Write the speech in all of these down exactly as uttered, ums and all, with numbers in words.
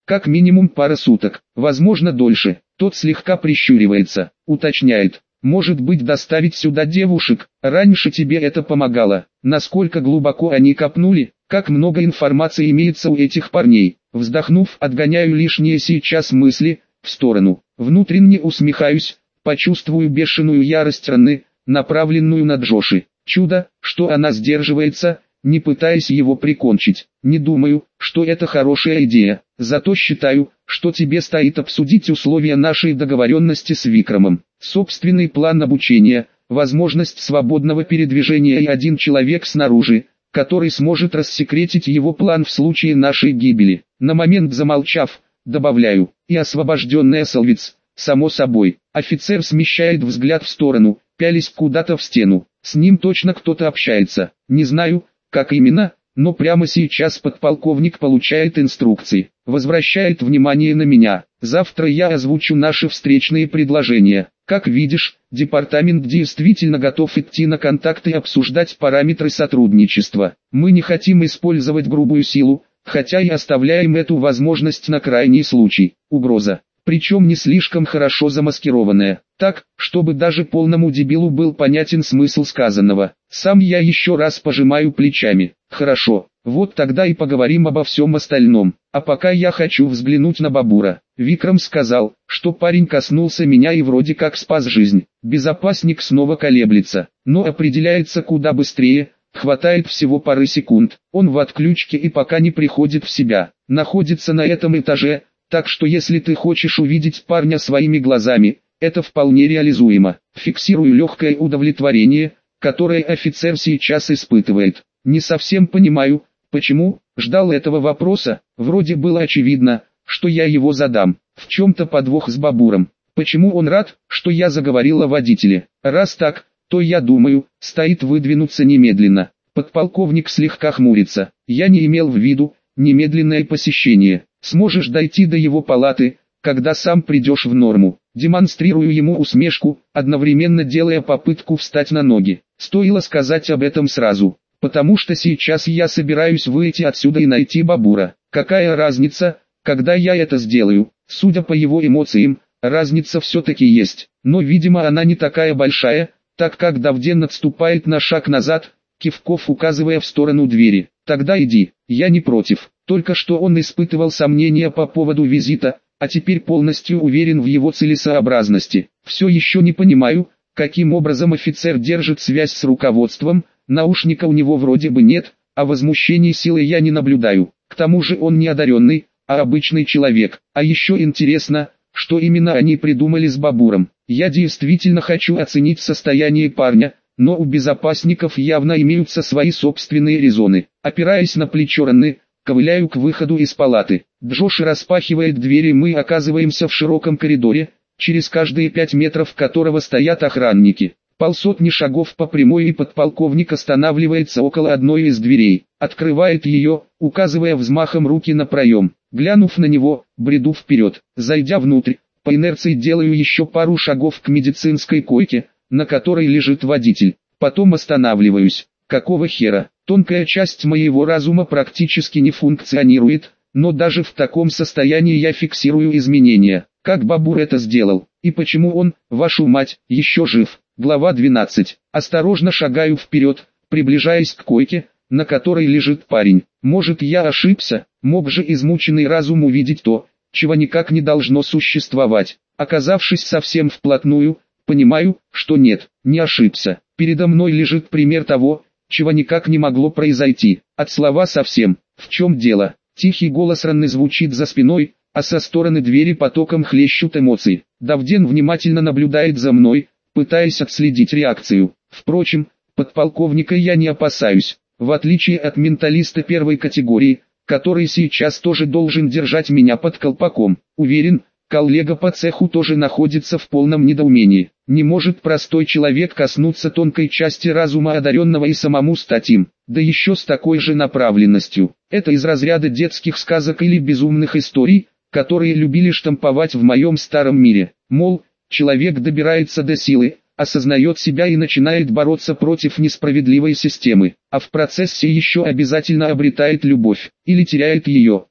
Как минимум пара суток, возможно дольше. Тот слегка прищуривается, уточняет. Может быть, доставить сюда девушек? Раньше тебе это помогало. Насколько глубоко они копнули? Как много информации имеется у этих парней? Вздохнув, отгоняю лишние сейчас мысли в сторону. Внутренне усмехаюсь, почувствую бешеную ярость Ранны, направленную на Джоши. Чудо, что она сдерживается, не пытаясь его прикончить. Не думаю, что это хорошая идея. Зато считаю, что тебе стоит обсудить условия нашей договоренности с Викрамом. Собственный план обучения, возможность свободного передвижения и один человек снаружи, который сможет рассекретить его план в случае нашей гибели. На момент замолчав, добавляю, и освобожденный Эсселвиц, само собой. Офицер смещает взгляд в сторону, пялясь куда-то в стену. С ним точно кто-то общается. Не знаю, как именно, но прямо сейчас подполковник получает инструкции. Возвращает внимание на меня. Завтра я озвучу наши встречные предложения. Как видишь, департамент действительно готов идти на контакт и обсуждать параметры сотрудничества. Мы не хотим использовать грубую силу, хотя и оставляем эту возможность на крайний случай. Угроза. Причем не слишком хорошо замаскированная, так, чтобы даже полному дебилу был понятен смысл сказанного. Сам я еще раз пожимаю плечами. Хорошо, вот тогда и поговорим обо всем остальном. А пока я хочу взглянуть на Бабура. Викрам сказал, что парень коснулся меня и вроде как спас жизнь. Безопасник снова колеблется, но определяется куда быстрее. Хватает всего пары секунд. Он в отключке и пока не приходит в себя. Находится на этом этаже. Так что если ты хочешь увидеть парня своими глазами, это вполне реализуемо. Фиксирую легкое удовлетворение, которое офицер сейчас испытывает. Не совсем понимаю, почему, ждал этого вопроса, вроде было очевидно, что я его задам. В чем-то подвох с Бабуром. Почему он рад, что я заговорил о водителе? Раз так, то я думаю, стоит выдвинуться немедленно. Подполковник слегка хмурится. Я не имел в виду немедленное посещение. Сможешь дойти до его палаты, когда сам придешь в норму. Демонстрирую ему усмешку, одновременно делая попытку встать на ноги. Стоило сказать об этом сразу, потому что сейчас я собираюсь выйти отсюда и найти Бабура. Какая разница, когда я это сделаю? Судя по его эмоциям, разница все-таки есть, но видимо она не такая большая, так как Давден отступает на шаг назад, кивков указывая в сторону двери. Тогда иди, я не против. Только что он испытывал сомнения по поводу визита, а теперь полностью уверен в его целесообразности. Все еще не понимаю, каким образом офицер держит связь с руководством, наушника у него вроде бы нет, а возмущений силы я не наблюдаю. К тому же он не одаренный, а обычный человек. А еще интересно, что именно они придумали с Бабуром. Я действительно хочу оценить состояние парня, но у безопасников явно имеются свои собственные резоны. Опираясь на плечо Ранны, ковыляю к выходу из палаты. Джош распахивает двери, мы оказываемся в широком коридоре, через каждые пять метров которого стоят охранники. Полсотни шагов по прямой, и подполковник останавливается около одной из дверей. Открывает ее, указывая взмахом руки на проем. Глянув на него, бреду вперед. Зайдя внутрь, по инерции делаю еще пару шагов к медицинской койке, на которой лежит водитель. Потом останавливаюсь. Какого хера? Тонкая часть моего разума практически не функционирует, но даже в таком состоянии я фиксирую изменения. Как Бабур это сделал? И почему он, вашу мать, еще жив? Глава двенадцать. Осторожно шагаю вперед, приближаясь к койке, на которой лежит парень. Может, я ошибся? Мог же измученный разум увидеть то, чего никак не должно существовать. Оказавшись совсем вплотную, понимаю, что нет, не ошибся. Передо мной лежит пример того, чего никак не могло произойти. От слова совсем. В чем дело? Тихий голос Ранны звучит за спиной, а со стороны двери потоком хлещут эмоции. Давден внимательно наблюдает за мной, пытаясь отследить реакцию. Впрочем, подполковника я не опасаюсь. В отличие от менталиста первой категории, который сейчас тоже должен держать меня под колпаком. Уверен, коллега по цеху тоже находится в полном недоумении. Не может простой человек коснуться тонкой части разума одаренного и самому стать им, да еще с такой же направленностью. Это из разряда детских сказок или безумных историй, которые любили штамповать в моем старом мире. Мол, человек добирается до силы, осознает себя и начинает бороться против несправедливой системы, а в процессе еще обязательно обретает любовь, или теряет ее.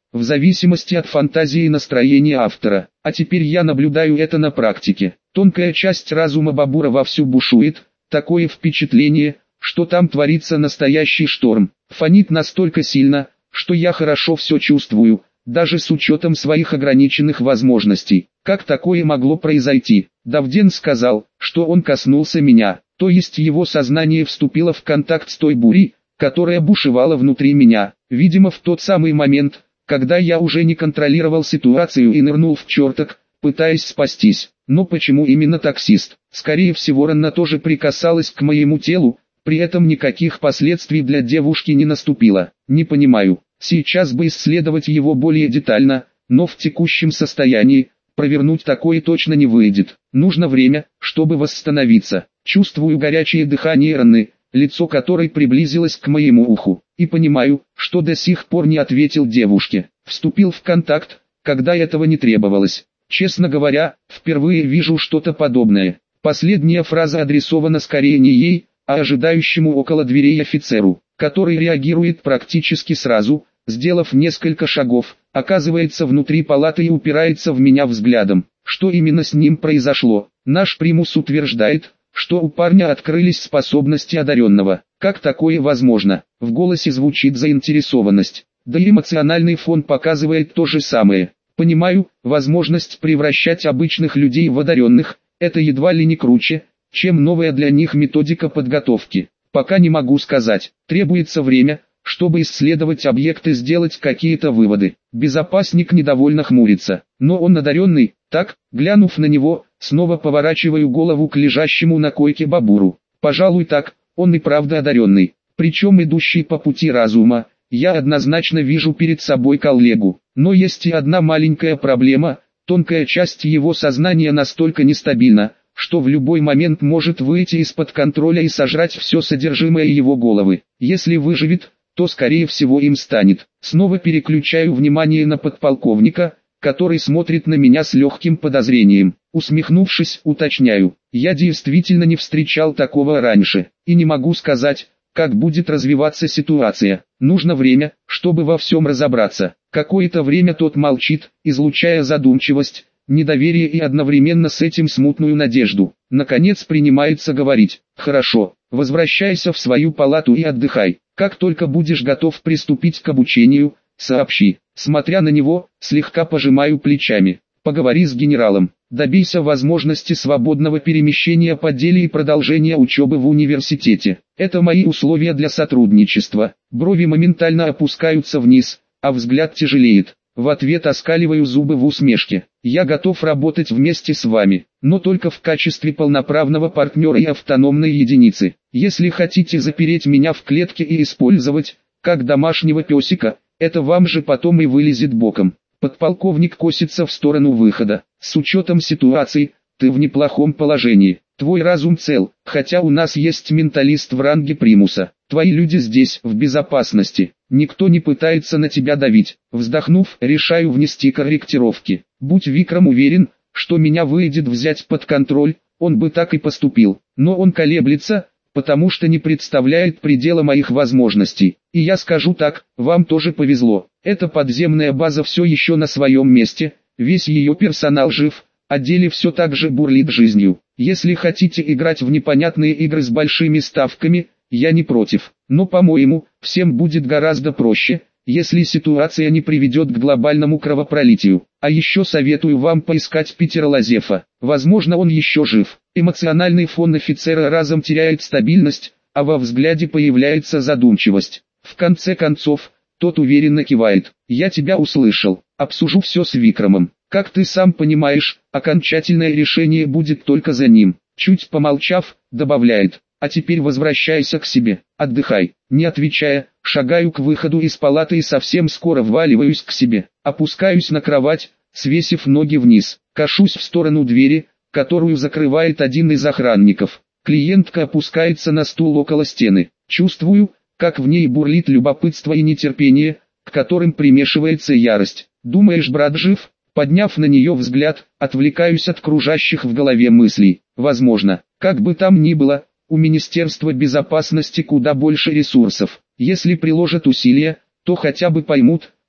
в зависимости от фантазии и настроения автора. А теперь я наблюдаю это на практике. Тонкая часть разума Бабура вовсю бушует, такое впечатление, что там творится настоящий шторм. Фонит настолько сильно, что я хорошо все чувствую, даже с учетом своих ограниченных возможностей. Как такое могло произойти? Давден сказал, что он коснулся меня, то есть его сознание вступило в контакт с той бурей, которая бушевала внутри меня. Видимо, в тот самый момент, когда я уже не контролировал ситуацию и нырнул в чертог, пытаясь спастись. Но почему именно таксист? Скорее всего, Ранна тоже прикасалась к моему телу, при этом никаких последствий для девушки не наступило. Не понимаю. Сейчас бы исследовать его более детально, но в текущем состоянии провернуть такое точно не выйдет. Нужно время, чтобы восстановиться. Чувствую горячее дыхание Ранны, лицо которой приблизилось к моему уху, и понимаю, что до сих пор не ответил девушке. Вступил в контакт, когда этого не требовалось. Честно говоря, впервые вижу что-то подобное. Последняя фраза адресована скорее не ей, а ожидающему около дверей офицеру, который реагирует практически сразу, сделав несколько шагов, оказывается внутри палаты и упирается в меня взглядом. Что именно с ним произошло? Наш примус утверждает, что у парня открылись способности одаренного. Как такое возможно? В голосе звучит заинтересованность. Да и эмоциональный фон показывает то же самое. Понимаю, возможность превращать обычных людей в одаренных – это едва ли не круче, чем новая для них методика подготовки. Пока не могу сказать, требуется время, чтобы исследовать объект и сделать какие-то выводы. Безопасник недовольно хмурится, но он одаренный, так, глянув на него, снова поворачиваю голову к лежащему на койке Бабуру. Пожалуй так, он и правда одаренный, причем идущий по пути разума. Я однозначно вижу перед собой коллегу, но есть и одна маленькая проблема, тонкая часть его сознания настолько нестабильна, что в любой момент может выйти из-под контроля и сожрать все содержимое его головы. Если выживет, то скорее всего им станет. Снова переключаю внимание на подполковника, который смотрит на меня с легким подозрением. Усмехнувшись, уточняю, я действительно не встречал такого раньше, и не могу сказать, как будет развиваться ситуация. Нужно время, чтобы во всем разобраться. Какое-то время тот молчит, излучая задумчивость, недоверие и одновременно с этим смутную надежду. Наконец принимается говорить: «Хорошо, возвращайся в свою палату и отдыхай. Как только будешь готов приступить к обучению, сообщи». Смотря на него, слегка пожимаю плечами. «Поговори с генералом, добейся возможности свободного перемещения по деле и продолжения учебы в университете. Это мои условия для сотрудничества». Брови моментально опускаются вниз, а взгляд тяжелеет. В ответ оскаливаю зубы в усмешке. «Я готов работать вместе с вами, но только в качестве полноправного партнера и автономной единицы. Если хотите запереть меня в клетке и использовать, как домашнего песика, это вам же потом и вылезет боком». Подполковник косится в сторону выхода. «С учетом ситуации, ты в неплохом положении. Твой разум цел, хотя у нас есть менталист в ранге примуса. Твои люди здесь, в безопасности. Никто не пытается на тебя давить». Вздохнув, решаю внести корректировки. Будь Викрам уверен, что меня выйдет взять под контроль, он бы так и поступил. Но он колеблется, потому что не представляет предела моих возможностей. И я скажу так, вам тоже повезло. Эта подземная база все еще на своем месте, весь ее персонал жив, а деле все так же бурлит жизнью. Если хотите играть в непонятные игры с большими ставками, я не против. Но по-моему, всем будет гораздо проще, если ситуация не приведет к глобальному кровопролитию. А еще советую вам поискать Питера Лазефа. Возможно, он еще жив. Эмоциональный фон офицера разом теряет стабильность, а во взгляде появляется задумчивость. В конце концов, тот уверенно кивает. «Я тебя услышал. Обсужу все с Викрамом. Как ты сам понимаешь, окончательное решение будет только за ним». Чуть помолчав, добавляет: «А теперь возвращайся к себе, отдыхай». Не отвечая, шагаю к выходу из палаты и совсем скоро вваливаюсь к себе. Опускаюсь на кровать, свесив ноги вниз. Кашусь в сторону двери, которую закрывает один из охранников. Клиентка опускается на стул около стены. Чувствую, как в ней бурлит любопытство и нетерпение, к которым примешивается ярость. «Думаешь, брат жив?» Подняв на нее взгляд, отвлекаюсь от кружащих в голове мыслей. Возможно, как бы там ни было, у Министерства безопасности куда больше ресурсов. Если приложат усилия, то хотя бы поймут,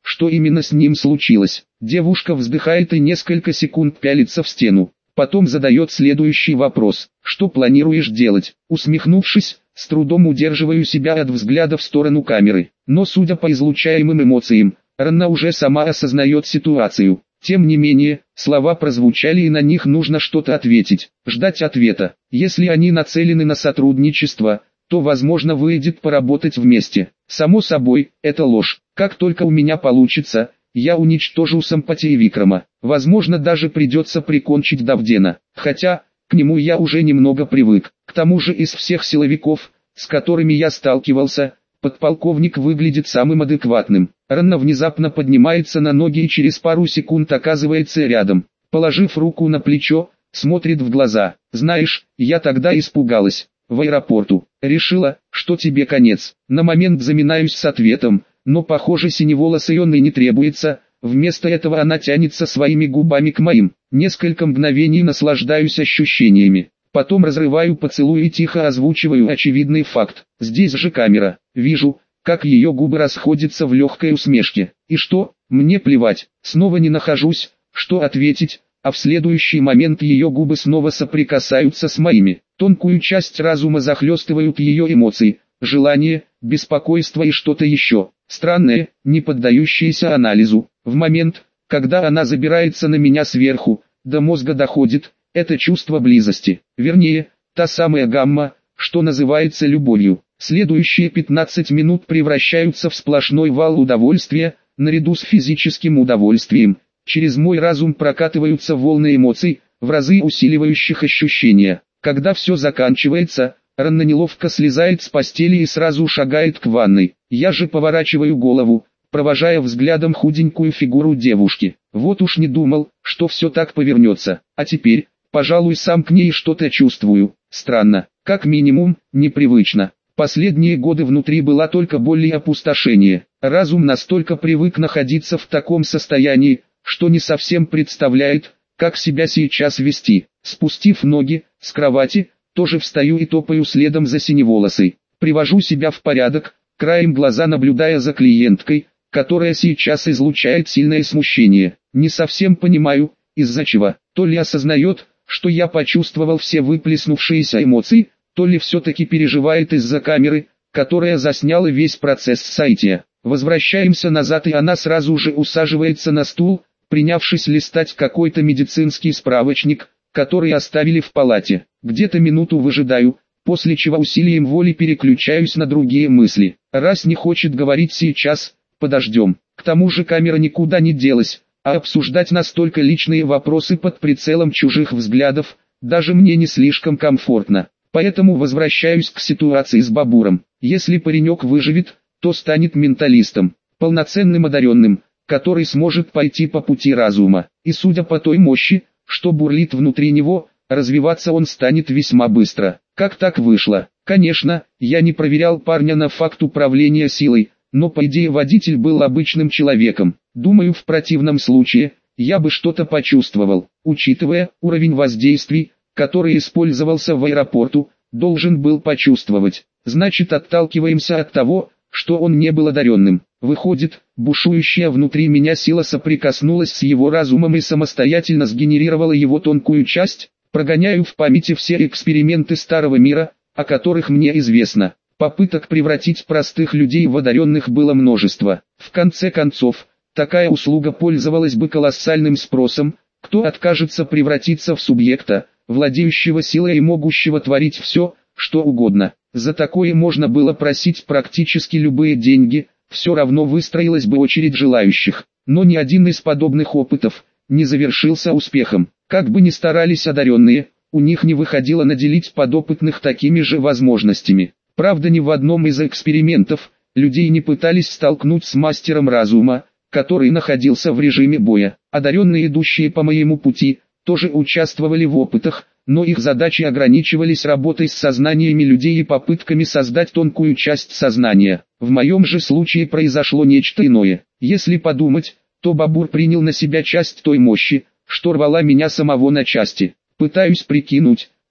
что именно с ним случилось. Девушка вздыхает и несколько секунд пялится в стену. Потом задает следующий вопрос. Что планируешь делать? Усмехнувшись, с трудом удерживаю себя от взгляда в сторону камеры. Но судя по излучаемым эмоциям, Ранна уже сама осознает ситуацию. Тем не менее, слова прозвучали и на них нужно что-то ответить. Ждать ответа. Если они нацелены на сотрудничество, то возможно выйдет поработать вместе. Само собой, это ложь. Как только у меня получится, я уничтожу Сампати и Викрама. Возможно, даже придется прикончить Давдена. Хотя, к нему я уже немного привык. К тому же из всех силовиков, с которыми я сталкивался, подполковник выглядит самым адекватным. Ранна внезапно поднимается на ноги и через пару секунд оказывается рядом. Положив руку на плечо, смотрит в глаза. «Знаешь, я тогда испугалась. В аэропорту. Решила, что тебе конец». На момент заминаюсь с ответом, но похоже синеволосой он и не требуется. Вместо этого она тянется своими губами к моим. Несколько мгновений наслаждаюсь ощущениями. Потом разрываю поцелуй и тихо озвучиваю очевидный факт. Здесь же камера. Вижу, как ее губы расходятся в легкой усмешке. И что? Мне плевать. Снова не нахожусь, что ответить, а в следующий момент ее губы снова соприкасаются с моими. Тонкую часть разума захлестывают ее эмоции, желание, беспокойство и что-то еще. Странное, не поддающееся анализу. В момент, когда она забирается на меня сверху, до мозга доходит, это чувство близости. Вернее, та самая гамма, что называется любовью. Следующие пятнадцать минут превращаются в сплошной вал удовольствия, наряду с физическим удовольствием. Через мой разум прокатываются волны эмоций, в разы усиливающих ощущения. Когда все заканчивается, Ранна неловко слезает с постели и сразу шагает к ванной. Я же поворачиваю голову, провожая взглядом худенькую фигуру девушки. Вот уж не думал, что все так повернется. А теперь, пожалуй, сам к ней что-то чувствую. Странно, как минимум, непривычно. Последние годы внутри была только боль и опустошение. Разум настолько привык находиться в таком состоянии, что не совсем представляет, как себя сейчас вести. Спустив ноги с кровати, тоже встаю и топаю следом за синеволосой. Привожу себя в порядок, краем глаза наблюдая за клиенткой, которая сейчас излучает сильное смущение. Не совсем понимаю, из-за чего. То ли осознает, что я почувствовал все выплеснувшиеся эмоции, то ли все-таки переживает из-за камеры, которая засняла весь процесс сайтия. Возвращаемся назад, и она сразу же усаживается на стул, принявшись листать какой-то медицинский справочник, который оставили в палате. Где-то минуту выжидаю, после чего усилием воли переключаюсь на другие мысли. Раз не хочет говорить сейчас, подождем. К тому же камера никуда не делась, а обсуждать настолько личные вопросы под прицелом чужих взглядов, даже мне не слишком комфортно. Поэтому возвращаюсь к ситуации с Бабуром. Если паренек выживет, то станет менталистом, полноценным одаренным, который сможет пойти по пути разума. И судя по той мощи, что бурлит внутри него, развиваться он станет весьма быстро. Как так вышло? Конечно, я не проверял парня на факт управления силой, но по идее водитель был обычным человеком. Думаю, в противном случае, я бы что-то почувствовал. Учитывая уровень воздействий, который использовался в аэропорту, должен был почувствовать. Значит, отталкиваемся от того, что он не был одаренным. Выходит, бушующая внутри меня сила соприкоснулась с его разумом и самостоятельно сгенерировала его тонкую часть. Прогоняю в памяти все эксперименты старого мира, о которых мне известно. Попыток превратить простых людей в одаренных было множество. В конце концов, такая услуга пользовалась бы колоссальным спросом. Кто откажется превратиться в субъекта, владеющего силой и могущего творить все, что угодно? За такое можно было просить практически любые деньги, все равно выстроилась бы очередь желающих. Но ни один из подобных опытов не завершился успехом. Как бы ни старались одаренные, у них не выходило наделить подопытных такими же возможностями. Правда, ни в одном из экспериментов людей не пытались столкнуть с мастером разума, который находился в режиме боя. Одаренные, идущие по моему пути, тоже участвовали в опытах, но их задачи ограничивались работой с сознаниями людей и попытками создать тонкую часть сознания. В моем же случае произошло нечто иное. Если подумать, то Бабур принял на себя часть той мощи, что рвала меня самого на части. Пытаюсь прикинуть,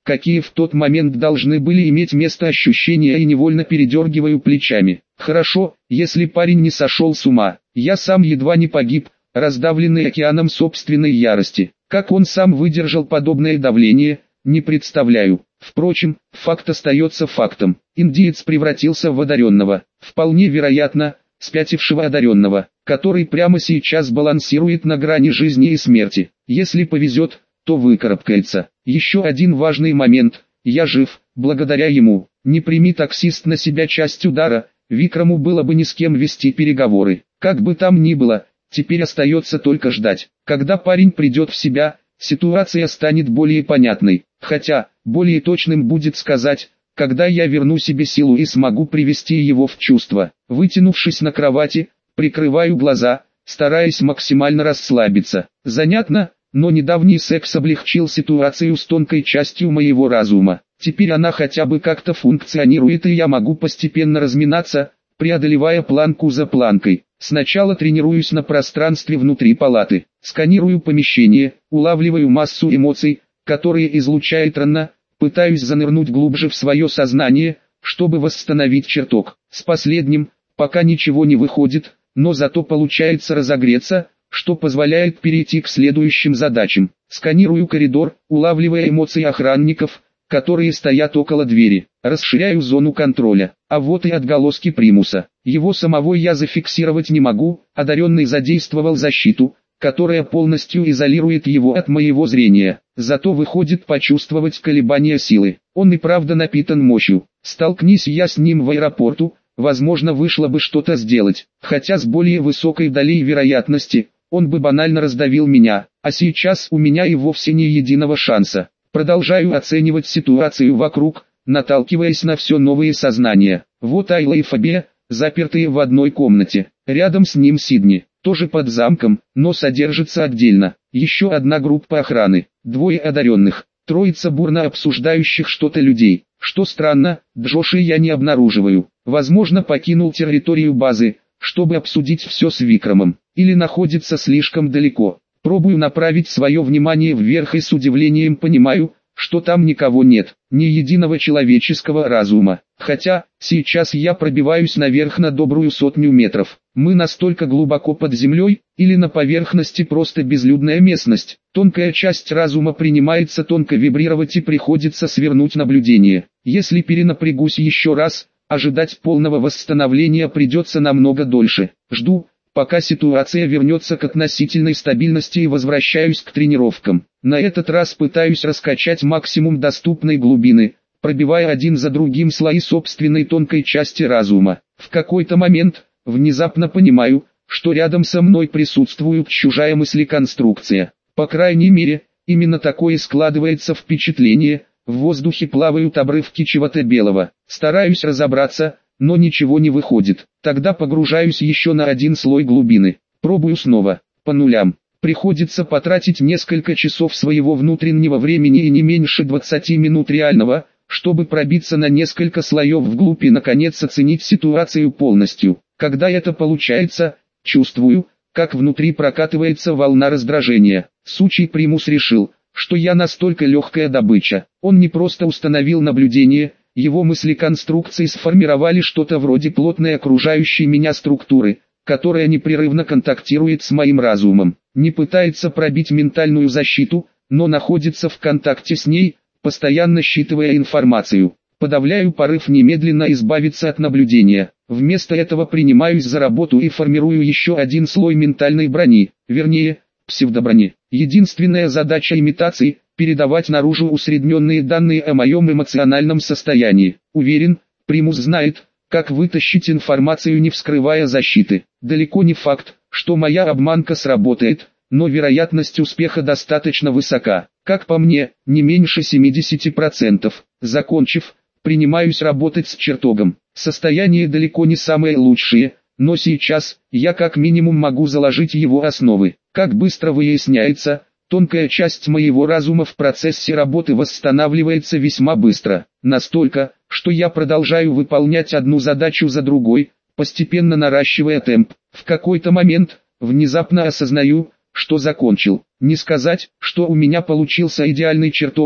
какие в тот момент должны были иметь место ощущения, и невольно передергиваю плечами. Хорошо, если парень не сошел с ума. Я сам едва не погиб, раздавленный океаном собственной ярости. Как он сам выдержал подобное давление, не представляю. Впрочем, факт остается фактом. Индиец превратился в одаренного. Вполне вероятно, спятившего одаренного, который прямо сейчас балансирует на грани жизни и смерти. Если повезет, то выкарабкается. Еще один важный момент. Я жив, благодаря ему. Не прими таксист на себя часть удара, Викраму было бы ни с кем вести переговоры. Как бы там ни было, теперь остается только ждать. Когда парень придет в себя, ситуация станет более понятной. Хотя, более точным будет сказать, когда я верну себе силу и смогу привести его в чувство. Вытянувшись на кровати, прикрываю глаза, стараясь максимально расслабиться. Занятно, но недавний секс облегчил ситуацию с тонкой частью моего разума. Теперь она хотя бы как-то функционирует, и я могу постепенно разминаться, преодолевая планку за планкой. Сначала тренируюсь на пространстве внутри палаты, сканирую помещение, улавливаю массу эмоций, которые излучает рана, пытаюсь занырнуть глубже в свое сознание, чтобы восстановить чертог. С последним, пока ничего не выходит, но зато получается разогреться, что позволяет перейти к следующим задачам. Сканирую коридор, улавливая эмоции охранников, которые стоят около двери. Расширяю зону контроля. А вот и отголоски примуса. Его самого я зафиксировать не могу, одаренный задействовал защиту, которая полностью изолирует его от моего зрения. Зато выходит почувствовать колебания силы. Он и правда напитан мощью. Столкнись я с ним в аэропорту, возможно, вышло бы что-то сделать. Хотя с более высокой долей вероятности, он бы банально раздавил меня. А сейчас у меня и вовсе не единого шанса. Продолжаю оценивать ситуацию вокруг, наталкиваясь на все новые сознания. Вот Айла и Фабия, запертые в одной комнате. Рядом с ним Сидни, тоже под замком, но содержится отдельно. Еще одна группа охраны, двое одаренных, троица бурно обсуждающих что-то людей. Что странно, Джоши я не обнаруживаю. Возможно, покинул территорию базы, чтобы обсудить все с Викрамом, или находится слишком далеко. Пробую направить свое внимание вверх и с удивлением понимаю, что там никого нет, ни единого человеческого разума. Хотя, сейчас я пробиваюсь наверх на добрую сотню метров. Мы настолько глубоко под землей, или на поверхности просто безлюдная местность. Тонкая часть разума принимается тонко вибрировать и приходится свернуть наблюдение. Если перенапрягусь еще раз, ожидать полного восстановления придется намного дольше. Жду, пока ситуация вернется к относительной стабильности, и возвращаюсь к тренировкам. На этот раз пытаюсь раскачать максимум доступной глубины, пробивая один за другим слои собственной тонкой части разума. В какой-то момент, внезапно понимаю, что рядом со мной присутствует чужая мыслеконструкция. По крайней мере, именно такое складывается впечатление. В воздухе плавают обрывки чего-то белого. Стараюсь разобраться, но ничего не выходит. Тогда погружаюсь еще на один слой глубины. Пробую снова, по нулям. Приходится потратить несколько часов своего внутреннего времени и не меньше двадцати минут реального, чтобы пробиться на несколько слоев вглубь и наконец оценить ситуацию полностью. Когда это получается, чувствую, как внутри прокатывается волна раздражения. Сучий примус решил, что я настолько легкая добыча. Он не просто установил наблюдение, его мыслеконструкции сформировали что-то вроде плотной окружающей меня структуры, которая непрерывно контактирует с моим разумом. Не пытается пробить ментальную защиту, но находится в контакте с ней, постоянно считывая информацию. Подавляю порыв немедленно избавиться от наблюдения. Вместо этого принимаюсь за работу и формирую еще один слой ментальной брони, вернее, псевдоброни. Единственная задача имитации – передавать наружу усредненные данные о моем эмоциональном состоянии. Уверен, примус знает, как вытащить информацию, не вскрывая защиты. Далеко не факт, что моя обманка сработает, но вероятность успеха достаточно высока. Как по мне, не меньше семидесяти процентов. Закончив, принимаюсь работать с чертогом. Состояние далеко не самое лучшее, но сейчас я как минимум могу заложить его основы. Как быстро выясняется, тонкая часть моего разума в процессе работы восстанавливается весьма быстро. Настолько, что я продолжаю выполнять одну задачу за другой, постепенно наращивая темп. В какой-то момент, внезапно осознаю, что закончил. Не сказать, что у меня получился идеальный чертог,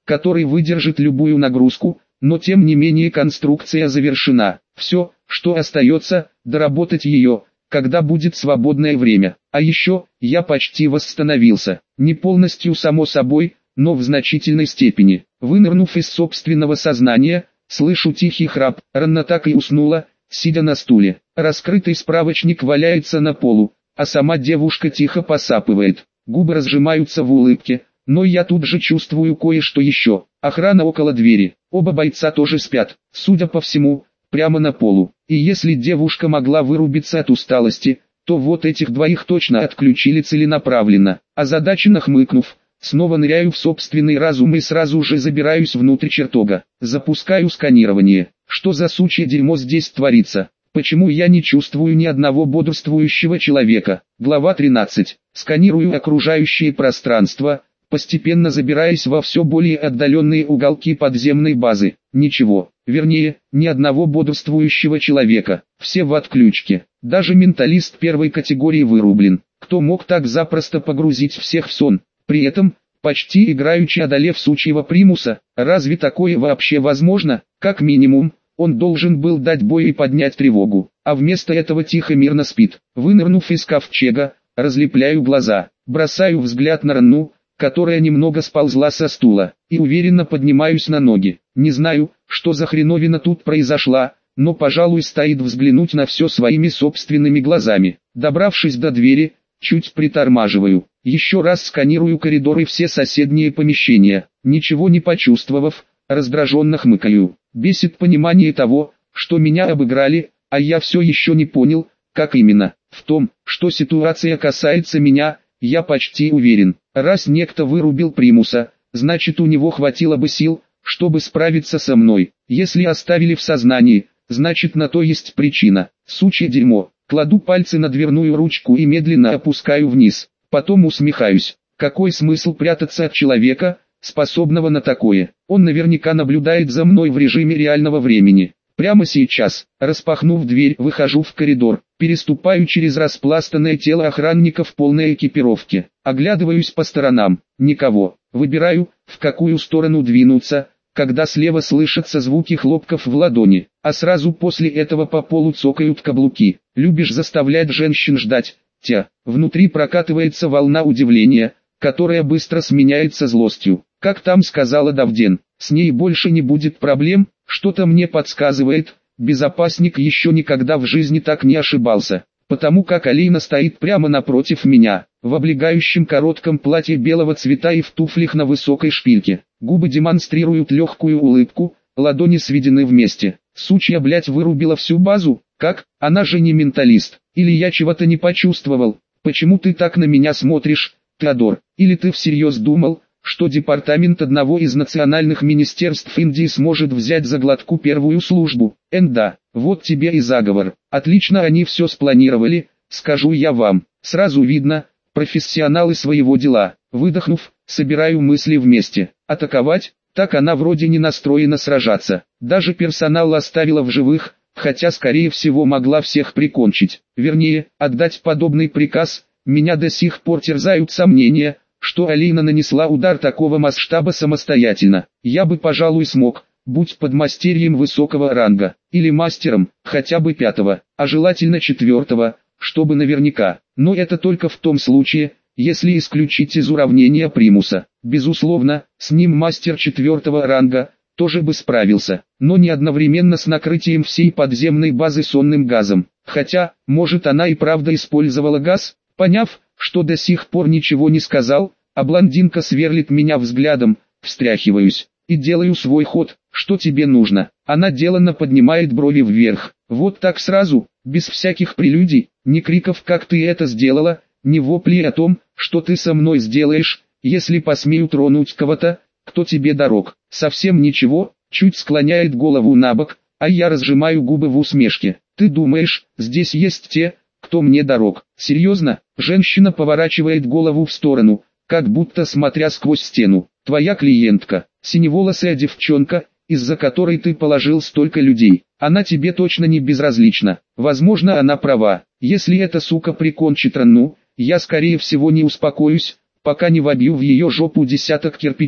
который выдержит любую нагрузку, но тем не менее конструкция завершена. Все, что остается, доработать ее, когда будет свободное время. А еще, я почти восстановился. Не полностью само собой, но в значительной степени. Вынырнув из собственного сознания, слышу тихий храп, Ранна так и уснула, сидя на стуле. Раскрытый справочник валяется на полу, а сама девушка тихо посапывает. Губы разжимаются в улыбке, но я тут же чувствую кое-что еще. Охрана около двери, оба бойца тоже спят, судя по всему, прямо на полу. И если девушка могла вырубиться от усталости, то вот этих двоих точно отключили целенаправленно. Озадаченно хмыкнув, снова ныряю в собственный разум и сразу же забираюсь внутрь чертога. Запускаю сканирование. Что за сучье дерьмо здесь творится? Почему я не чувствую ни одного бодрствующего человека? Глава тринадцать. Сканирую окружающее пространство, постепенно забираясь во все более отдаленные уголки подземной базы. Ничего, вернее, ни одного бодрствующего человека. Все в отключке. Даже менталист первой категории вырублен. Кто мог так запросто погрузить всех в сон? При этом, почти играючи одолев сучьего примуса, разве такое вообще возможно? Как минимум, он должен был дать бой и поднять тревогу, а вместо этого тихо мирно спит. Вынырнув из ковчега, разлепляю глаза, бросаю взгляд на Ранну, которая немного сползла со стула, и уверенно поднимаюсь на ноги. Не знаю, что за хреновина тут произошла, но, пожалуй, стоит взглянуть на все своими собственными глазами. Добравшись до двери, чуть притормаживаю. Еще раз сканирую коридоры и все соседние помещения. Ничего не почувствовав, раздраженно хмыкаю. Бесит понимание того, что меня обыграли, а я все еще не понял, как именно. В том, что ситуация касается меня, я почти уверен. Раз некто вырубил примуса, значит у него хватило бы сил, чтобы справиться со мной. Если оставили в сознании, значит на то есть причина. Сучье дерьмо. Кладу пальцы на дверную ручку и медленно опускаю вниз. Потом усмехаюсь. Какой смысл прятаться от человека, способного на такое? Он наверняка наблюдает за мной в режиме реального времени. Прямо сейчас, распахнув дверь, выхожу в коридор, переступаю через распластанное тело охранника в полной экипировке. Оглядываюсь по сторонам. Никого. Выбираю, в какую сторону двинуться, когда слева слышатся звуки хлопков в ладони, а сразу после этого по полу цокают каблуки. Любишь заставлять женщин ждать? Тя. Внутри прокатывается волна удивления, которая быстро сменяется злостью. Как там сказала Давден, с ней больше не будет проблем, что-то мне подсказывает, безопасник еще никогда в жизни так не ошибался, потому как Алина стоит прямо напротив меня, в облегающем коротком платье белого цвета и в туфлях на высокой шпильке. Губы демонстрируют легкую улыбку, ладони сведены вместе. Сучья, блять, вырубила всю базу? Как? Она же не менталист. Или я чего-то не почувствовал? Почему ты так на меня смотришь, Теодор? Или ты всерьез думал, что департамент одного из национальных министерств Индии сможет взять за глотку первую службу? Энда, вот тебе и заговор. Отлично они все спланировали, скажу я вам. Сразу видно, профессионалы своего дела. Выдохнув, собираю мысли вместе. Атаковать? Так она вроде не настроена сражаться. Даже персонал оставила в живых, хотя скорее всего могла всех прикончить. Вернее, отдать подобный приказ. Меня до сих пор терзают сомнения, что Алина нанесла удар такого масштаба самостоятельно. Я бы, пожалуй, смог, будь подмастерьем высокого ранга, или мастером, хотя бы пятого, а желательно четвертого, чтобы наверняка. Но это только в том случае, если исключить из уравнения примуса. Безусловно, с ним мастер четвертого ранга тоже бы справился, но не одновременно с накрытием всей подземной базы сонным газом. Хотя, может, она и правда использовала газ? Поняв, что до сих пор ничего не сказал, а блондинка сверлит меня взглядом, встряхиваюсь и делаю свой ход. Что тебе нужно? Она деланно поднимает брови вверх. Вот так сразу, без всяких прелюдий, ни криков, как ты это сделала, ни воплей о том, что ты со мной сделаешь, если посмею тронуть кого-то, кто тебе дорог. Совсем ничего, чуть склоняет голову набок, а я разжимаю губы в усмешке. Ты думаешь, здесь есть те, кто мне дорог? Серьезно? Женщина поворачивает голову в сторону, как будто смотря сквозь стену. Твоя клиентка, синеволосая девчонка, из-за которой ты положил столько людей. Она тебе точно не безразлична. Возможно, она права. Если эта сука прикончит Ранну, я скорее всего не успокоюсь, пока не вобью в ее жопу десяток кирпичей,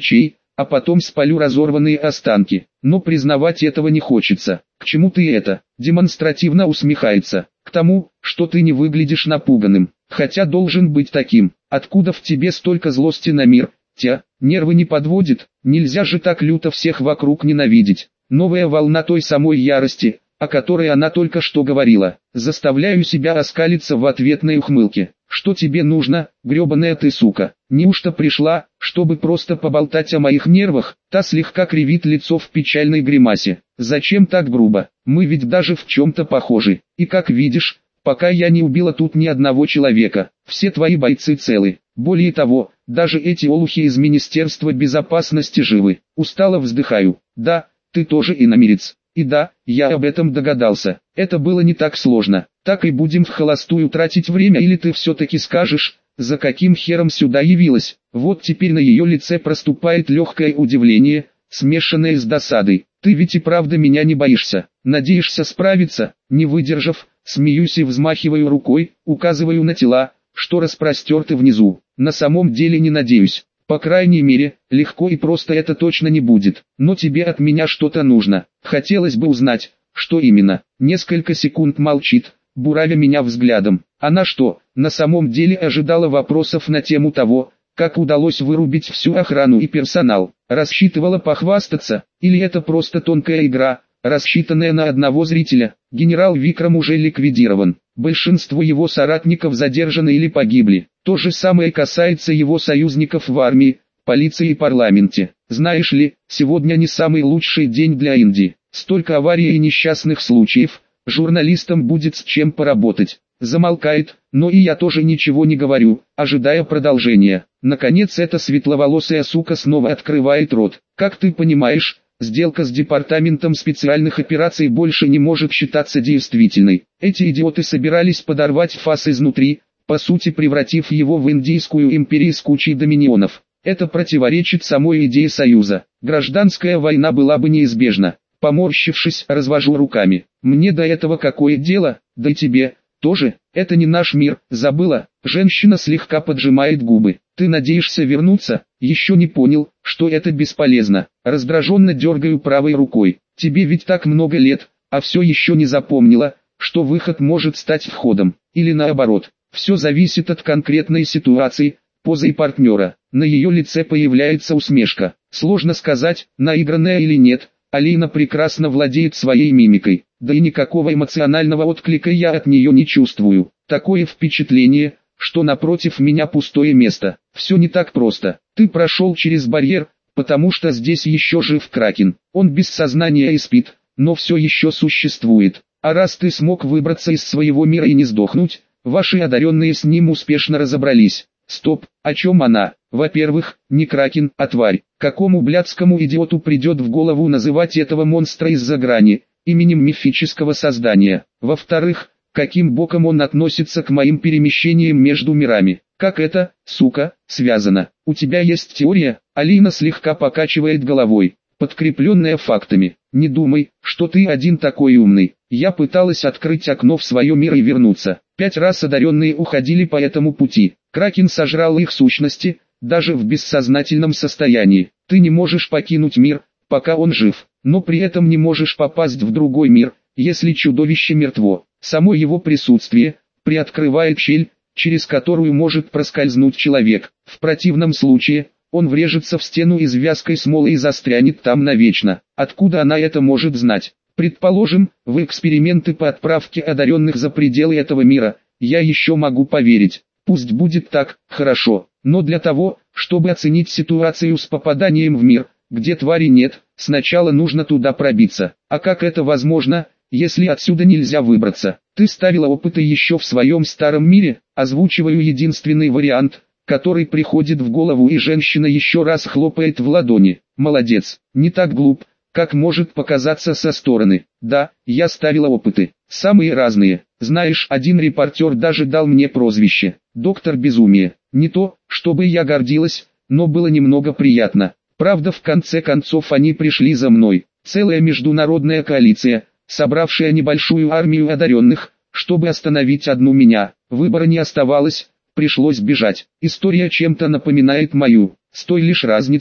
а потом спалю разорванные останки. Но признавать этого не хочется. К чему ты это? Демонстративно усмехается. К тому, что ты не выглядишь напуганным. Хотя должен быть таким. Откуда в тебе столько злости на мир? Тя, нервы не подводит, нельзя же так люто всех вокруг ненавидеть. Новая волна той самой ярости, о которой она только что говорила. Заставляю себя оскалиться в ответной ухмылке. Что тебе нужно, гребаная ты сука? Неужто пришла, чтобы просто поболтать о моих нервах? Та слегка кривит лицо в печальной гримасе. Зачем так грубо? Мы ведь даже в чем-то похожи. И как видишь, пока я не убила тут ни одного человека, все твои бойцы целы. Более того, даже эти олухи из Министерства безопасности живы. Устало вздыхаю. Да, ты тоже иномирец. И да, я об этом догадался. Это было не так сложно. Так и будем вхолостую тратить время, или ты все-таки скажешь, за каким хером сюда явилась? Вот теперь на ее лице проступает легкое удивление, смешанное с досадой. Ты ведь и правда меня не боишься? Надеешься справиться? Не выдержав, смеюсь и взмахиваю рукой, указываю на тела, что распростерты внизу. На самом деле не надеюсь. По крайней мере, легко и просто это точно не будет. Но тебе от меня что-то нужно. Хотелось бы узнать, что именно. Несколько секунд молчит, буравя меня взглядом. Она что, на самом деле ожидала вопросов на тему того, как удалось вырубить всю охрану и персонал? Рассчитывала похвастаться, или это просто тонкая игра, рассчитанная на одного зрителя? Генерал Викрам уже ликвидирован. Большинство его соратников задержаны или погибли. То же самое касается его союзников в армии, полиции и парламенте. Знаешь ли, сегодня не самый лучший день для Индии. Столько аварий и несчастных случаев, журналистам будет с чем поработать. Замолкает, но и я тоже ничего не говорю, ожидая продолжения. Наконец эта светловолосая сука снова открывает рот. Как ты понимаешь, сделка с департаментом специальных операций больше не может считаться действительной. Эти идиоты собирались подорвать ФАС изнутри, по сути превратив его в индийскую империю с кучей доминионов. Это противоречит самой идее Союза. Гражданская война была бы неизбежна. Поморщившись, развожу руками. Мне до этого какое дело, да и тебе тоже, это не наш мир, забыла? Женщина слегка поджимает губы. Ты надеешься вернуться? Еще не понял, что это бесполезно. Раздраженно дергаю правой рукой. Тебе ведь так много лет, а все еще не запомнила, что выход может стать входом. Или наоборот. Все зависит от конкретной ситуации, позы и партнера. На ее лице появляется усмешка. Сложно сказать, наигранная или нет. Алина прекрасно владеет своей мимикой. Да и никакого эмоционального отклика я от нее не чувствую. Такое впечатление, что напротив меня пустое место. Все не так просто. Ты прошел через барьер, потому что здесь еще жив Кракен. Он без сознания и спит, но все еще существует. А раз ты смог выбраться из своего мира и не сдохнуть, ваши одаренные с ним успешно разобрались. Стоп, о чем она? Во-первых, не Кракен, а тварь. Какому блядскому идиоту придет в голову называть этого монстра из-за грани именем мифического создания? Во-вторых, каким боком он относится к моим перемещениям между мирами? Как это, сука, связано? У тебя есть теория? Алина слегка покачивает головой, подкрепленная фактами. Не думай, что ты один такой умный. Я пыталась открыть окно в свое мир и вернуться. Пять раз одаренные уходили по этому пути. Кракен сожрал их сущности, даже в бессознательном состоянии. Ты не можешь покинуть мир, пока он жив, но при этом не можешь попасть в другой мир, если чудовище мертво. Само его присутствие приоткрывает щель, через которую может проскользнуть человек. В противном случае, он врежется в стену из вязкой смолы и застрянет там навечно. Откуда она это может знать? Предположим, в эксперименты по отправке одаренных за пределы этого мира, я еще могу поверить. Пусть будет так, хорошо, но для того, чтобы оценить ситуацию с попаданием в мир, где твари нет, сначала нужно туда пробиться. А как это возможно, если отсюда нельзя выбраться? Ты ставила опыты еще в своем старом мире? Озвучиваю единственный вариант, который приходит в голову, и женщина еще раз хлопает в ладони. Молодец, не так глуп, как может показаться со стороны. Да, я ставила опыты, самые разные. Знаешь, один репортер даже дал мне прозвище «Доктор Безумие». Не то, чтобы я гордилась, но было немного приятно. Правда, в конце концов они пришли за мной. Целая международная коалиция, собравшая небольшую армию одаренных, чтобы остановить одну меня. Выбора не оставалось, пришлось бежать. История чем-то напоминает мою, с той лишь разницей,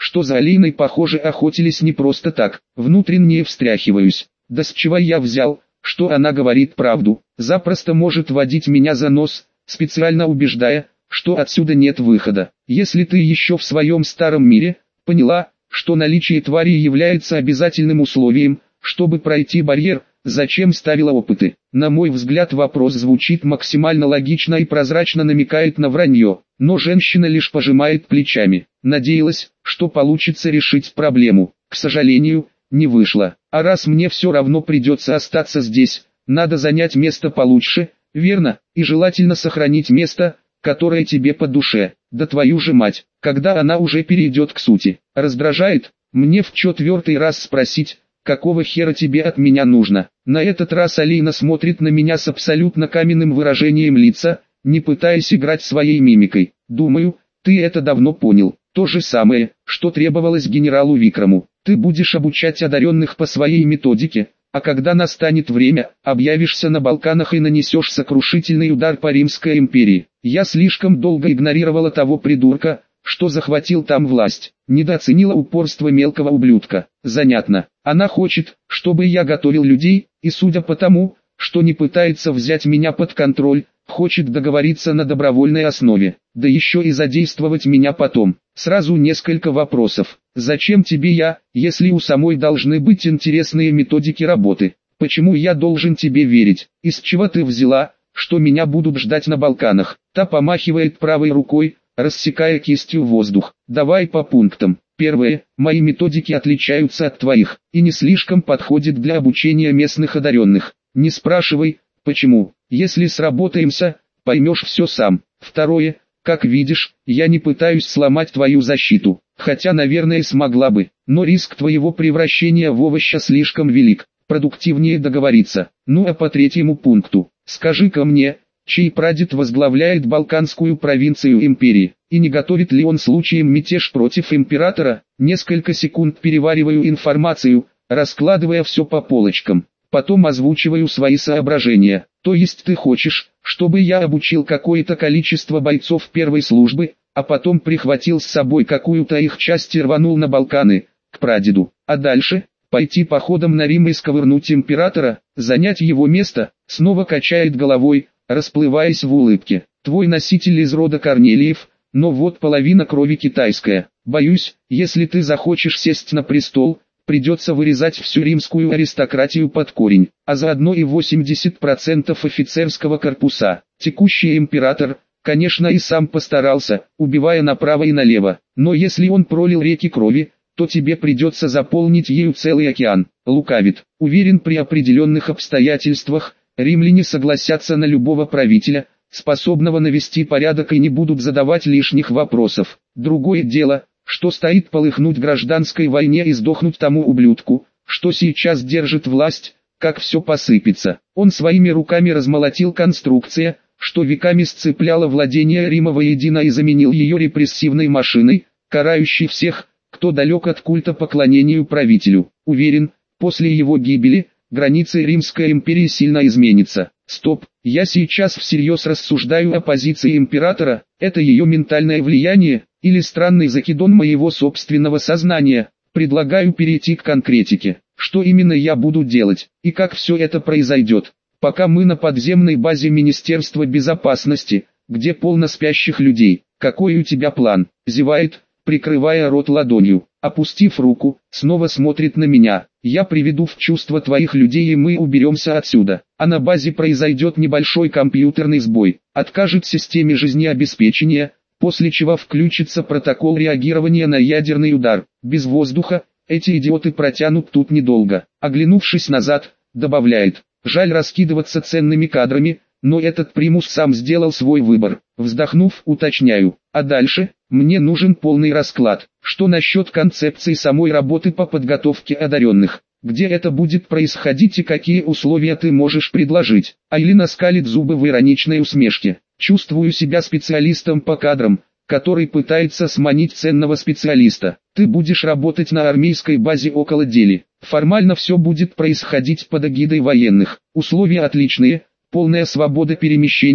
что за Алиной, похоже, охотились не просто так. Внутренне встряхиваюсь. Да с чего я взял, что она говорит правду? Запросто может водить меня за нос, специально убеждая, что отсюда нет выхода. Если ты еще в своем старом мире поняла, что наличие твари является обязательным условием, чтобы пройти барьер, зачем ставила опыты? На мой взгляд, вопрос звучит максимально логично и прозрачно намекает на вранье, но женщина лишь пожимает плечами. Надеялась, что получится решить проблему. К сожалению, не вышло. А раз мне все равно придется остаться здесь, надо занять место получше, верно, и желательно сохранить место, которое тебе по душе. Да твою же мать, когда она уже перейдет к сути. Раздражает, мне в четвертый раз спросить, какого хера тебе от меня нужно. На этот раз Алина смотрит на меня с абсолютно каменным выражением лица, не пытаясь играть своей мимикой. Думаю, ты это давно понял. То же самое, что требовалось генералу Викраму. Ты будешь обучать одаренных по своей методике, а когда настанет время, объявишься на Балканах и нанесешь сокрушительный удар по Римской империи. Я слишком долго игнорировала того придурка, что захватил там власть. Недооценила упорство мелкого ублюдка. Занятно. Она хочет, чтобы я готовил людей, и судя по тому, что не пытается взять меня под контроль, хочет договориться на добровольной основе, да еще и задействовать меня потом. Сразу несколько вопросов. Зачем тебе я, если у самой должны быть интересные методики работы? Почему я должен тебе верить? Из чего ты взяла, что меня будут ждать на Балканах? Та помахивает правой рукой, рассекая кистью воздух. Давай по пунктам. Первое. Мои методики отличаются от твоих, и не слишком подходят для обучения местных одаренных. Не спрашивай, почему. Если сработаемся, поймешь все сам. Второе. Как видишь, я не пытаюсь сломать твою защиту, хотя, наверное, смогла бы, но риск твоего превращения в овоща слишком велик. Продуктивнее договориться. Ну а по третьему пункту. Скажи-ка мне, чей прадед возглавляет Балканскую провинцию империи, и не готовит ли он случаем мятеж против императора? Несколько секунд перевариваю информацию, раскладывая все по полочкам. Потом озвучиваю свои соображения. То есть ты хочешь, чтобы я обучил какое-то количество бойцов первой службы, а потом прихватил с собой какую-то их часть и рванул на Балканы, к прадеду, а дальше пойти походом на Рим и сковырнуть императора, занять его место? Снова качает головой, расплываясь в улыбке. Твой носитель из рода Корнелиев, но вот половина крови китайская. Боюсь, если ты захочешь сесть на престол, придется вырезать всю римскую аристократию под корень, а заодно и восемьдесят процентов офицерского корпуса. Текущий император, конечно, и сам постарался, убивая направо и налево, но если он пролил реки крови, то тебе придется заполнить ею целый океан. Лукавит. Уверен, при определенных обстоятельствах римляне согласятся на любого правителя, способного навести порядок, и не будут задавать лишних вопросов. Другое дело, что стоит полыхнуть гражданской войне и сдохнуть тому ублюдку, что сейчас держит власть, как все посыпется. Он своими руками размолотил конструкция, что веками сцепляла владение Рима воедино, и заменил ее репрессивной машиной, карающей всех, кто далек от культа поклонению правителю. Уверен, после его гибели, границы Римской империи сильно изменятся. Стоп, я сейчас всерьез рассуждаю о позиции императора, это ее ментальное влияние, или странный закидон моего собственного сознания. Предлагаю перейти к конкретике. Что именно я буду делать, и как все это произойдет? Пока мы на подземной базе Министерства безопасности, где полно спящих людей. Какой у тебя план? Зевает, прикрывая рот ладонью. Опустив руку, снова смотрит на меня. Я приведу в чувство твоих людей, и мы уберемся отсюда. А на базе произойдет небольшой компьютерный сбой. Откажет системе жизнеобеспечения, после чего включится протокол реагирования на ядерный удар. Без воздуха эти идиоты протянут тут недолго. Оглянувшись назад, добавляет: жаль раскидываться ценными кадрами, но этот примус сам сделал свой выбор. Вздохнув, уточняю: а дальше? Мне нужен полный расклад. Что насчет концепции самой работы по подготовке одаренных? Где это будет происходить и какие условия ты можешь предложить? Айлина скалит зубы в ироничной усмешке. Чувствую себя специалистом по кадрам, который пытается сманить ценного специалиста. Ты будешь работать на армейской базе около Дели. Формально все будет происходить под эгидой военных. Условия отличные, полная свобода перемещений,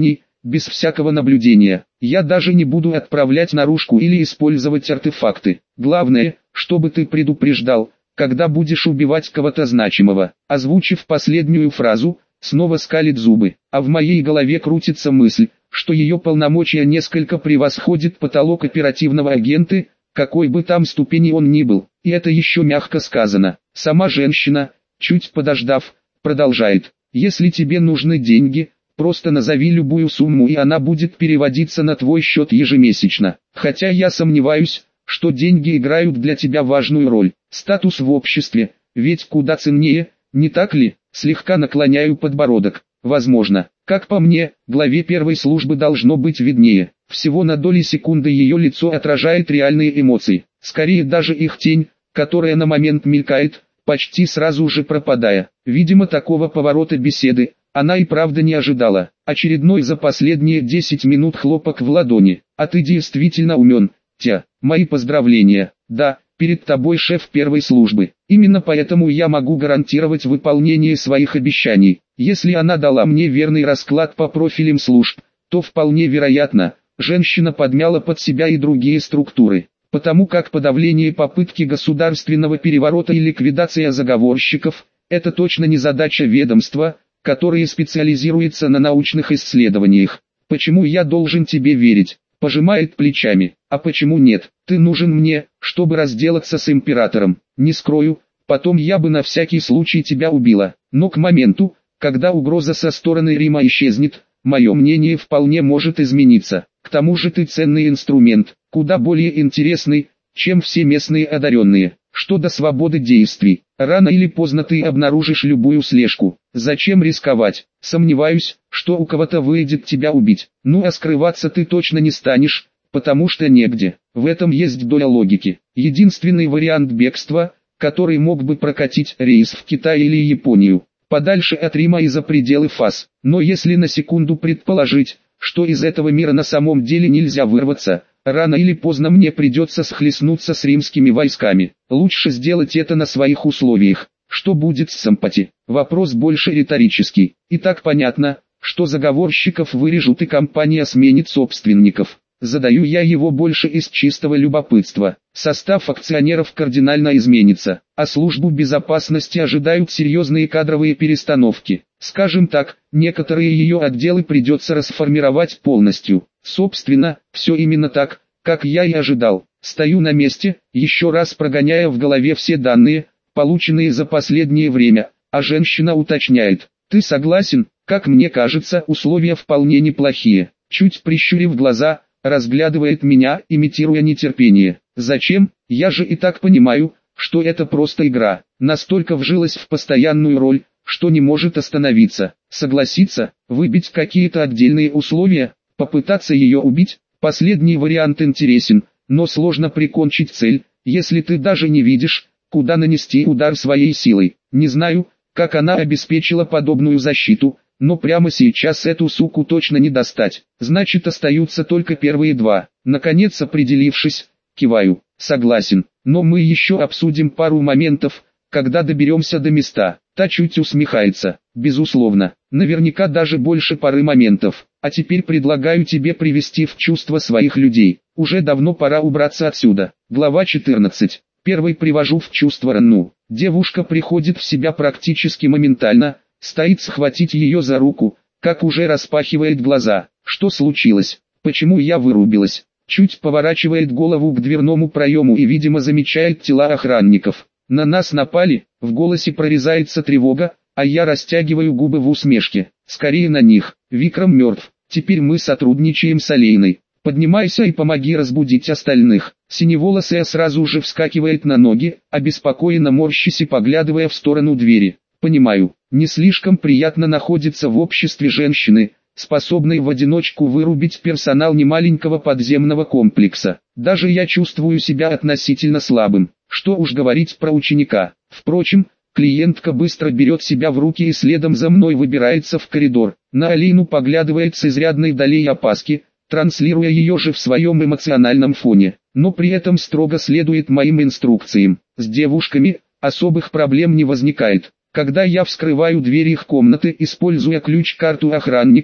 без всякого наблюдения. Я даже не буду отправлять наружку или использовать артефакты. Главное, чтобы ты предупреждал, когда будешь убивать кого-то значимого. Озвучив последнюю фразу, снова скалит зубы, а в моей голове крутится мысль, что ее полномочия несколько превосходит потолок оперативного агента, какой бы там ступени он ни был, и это еще мягко сказано. Сама женщина, чуть подождав, продолжает: если тебе нужны деньги, просто назови любую сумму и она будет переводиться на твой счет ежемесячно. Хотя я сомневаюсь, что деньги играют для тебя важную роль. Статус в обществе, ведь куда ценнее, не так ли? Слегка наклоняю подбородок. Возможно, как по мне, главе первой службы должно быть виднее. Всего на доли секунды ее лицо отражает реальные эмоции. Скорее даже их тень, которая на момент мелькает, почти сразу же пропадая. Видимо, такого поворота беседы она и правда не ожидала. Очередной за последние десять минут хлопок в ладони. А ты действительно умен, Тя. Мои поздравления. Да, перед тобой шеф первой службы. Именно поэтому я могу гарантировать выполнение своих обещаний. Если она дала мне верный расклад по профилям служб, то вполне вероятно, женщина подмяла под себя и другие структуры. Потому как подавление попытки государственного переворота и ликвидация заговорщиков – это точно не задача ведомства, которое специализируется на научных исследованиях. Почему я должен тебе верить? Пожимает плечами. А почему нет? Ты нужен мне, чтобы разделаться с императором. Не скрою, потом я бы на всякий случай тебя убила. Но к моменту, когда угроза со стороны Рима исчезнет, мое мнение вполне может измениться. К тому же ты ценный инструмент, куда более интересный, чем все местные одаренные. Что до свободы действий, рано или поздно ты обнаружишь любую слежку. Зачем рисковать? Сомневаюсь, что у кого-то выйдет тебя убить. Ну а скрываться ты точно не станешь, потому что негде. В этом есть доля логики. Единственный вариант бегства, который мог бы прокатить рейс в Китай или Японию, подальше от Рима и за пределы ФАС. Но если на секунду предположить, что из этого мира на самом деле нельзя вырваться, рано или поздно мне придется схлестнуться с римскими войсками. Лучше сделать это на своих условиях. Что будет с Сампати? Вопрос больше риторический. И так понятно, что заговорщиков вырежут и компания сменит собственников. Задаю я его больше из чистого любопытства. Состав акционеров кардинально изменится, а службу безопасности ожидают серьезные кадровые перестановки. Скажем так, некоторые ее отделы придется расформировать полностью. Собственно, все именно так, как я и ожидал. Стою на месте, еще раз прогоняя в голове все данные, полученные за последнее время, а женщина уточняет: ты согласен? Как мне кажется, условия вполне неплохие. Чуть прищурив глаза, разглядывает меня, имитируя нетерпение. Зачем? Я же и так понимаю, что это просто игра. Настолько вжилась в постоянную роль, что не может остановиться. Согласиться, выбить какие-то отдельные условия, попытаться ее убить. Последний вариант интересен, но сложно прикончить цель, если ты даже не видишь, куда нанести удар своей силой. Не знаю, как она обеспечила подобную защиту, но прямо сейчас эту суку точно не достать. Значит, остаются только первые два. Наконец определившись, киваю. Согласен, но мы еще обсудим пару моментов, когда доберемся до места. Та чуть усмехается. Безусловно, наверняка даже больше пары моментов. А теперь предлагаю тебе привести в чувство своих людей. Уже давно пора убраться отсюда. Глава четырнадцать. Первый привожу в чувство Ранну. Девушка приходит в себя практически моментально. Стоит схватить ее за руку, как уже распахивает глаза. Что случилось? Почему я вырубилась? Чуть поворачивает голову к дверному проему и, видимо, замечает тела охранников. На нас напали, в голосе прорезается тревога, а я растягиваю губы в усмешке. Скорее на них. Викрам мертв. Теперь мы сотрудничаем с Алейной. Поднимайся и помоги разбудить остальных. Синеволосая сразу же вскакивает на ноги, обеспокоенно морщись и поглядывая в сторону двери. Понимаю, не слишком приятно находиться в обществе женщины, способной в одиночку вырубить персонал немаленького подземного комплекса. Даже я чувствую себя относительно слабым, что уж говорить про ученика. Впрочем, клиентка быстро берет себя в руки и следом за мной выбирается в коридор. На Алину поглядывает с изрядной долей опаски, транслируя ее же в своем эмоциональном фоне, но при этом строго следует моим инструкциям. С девушками особых проблем не возникает. Когда я вскрываю двери их комнаты, используя ключ-карту охранника,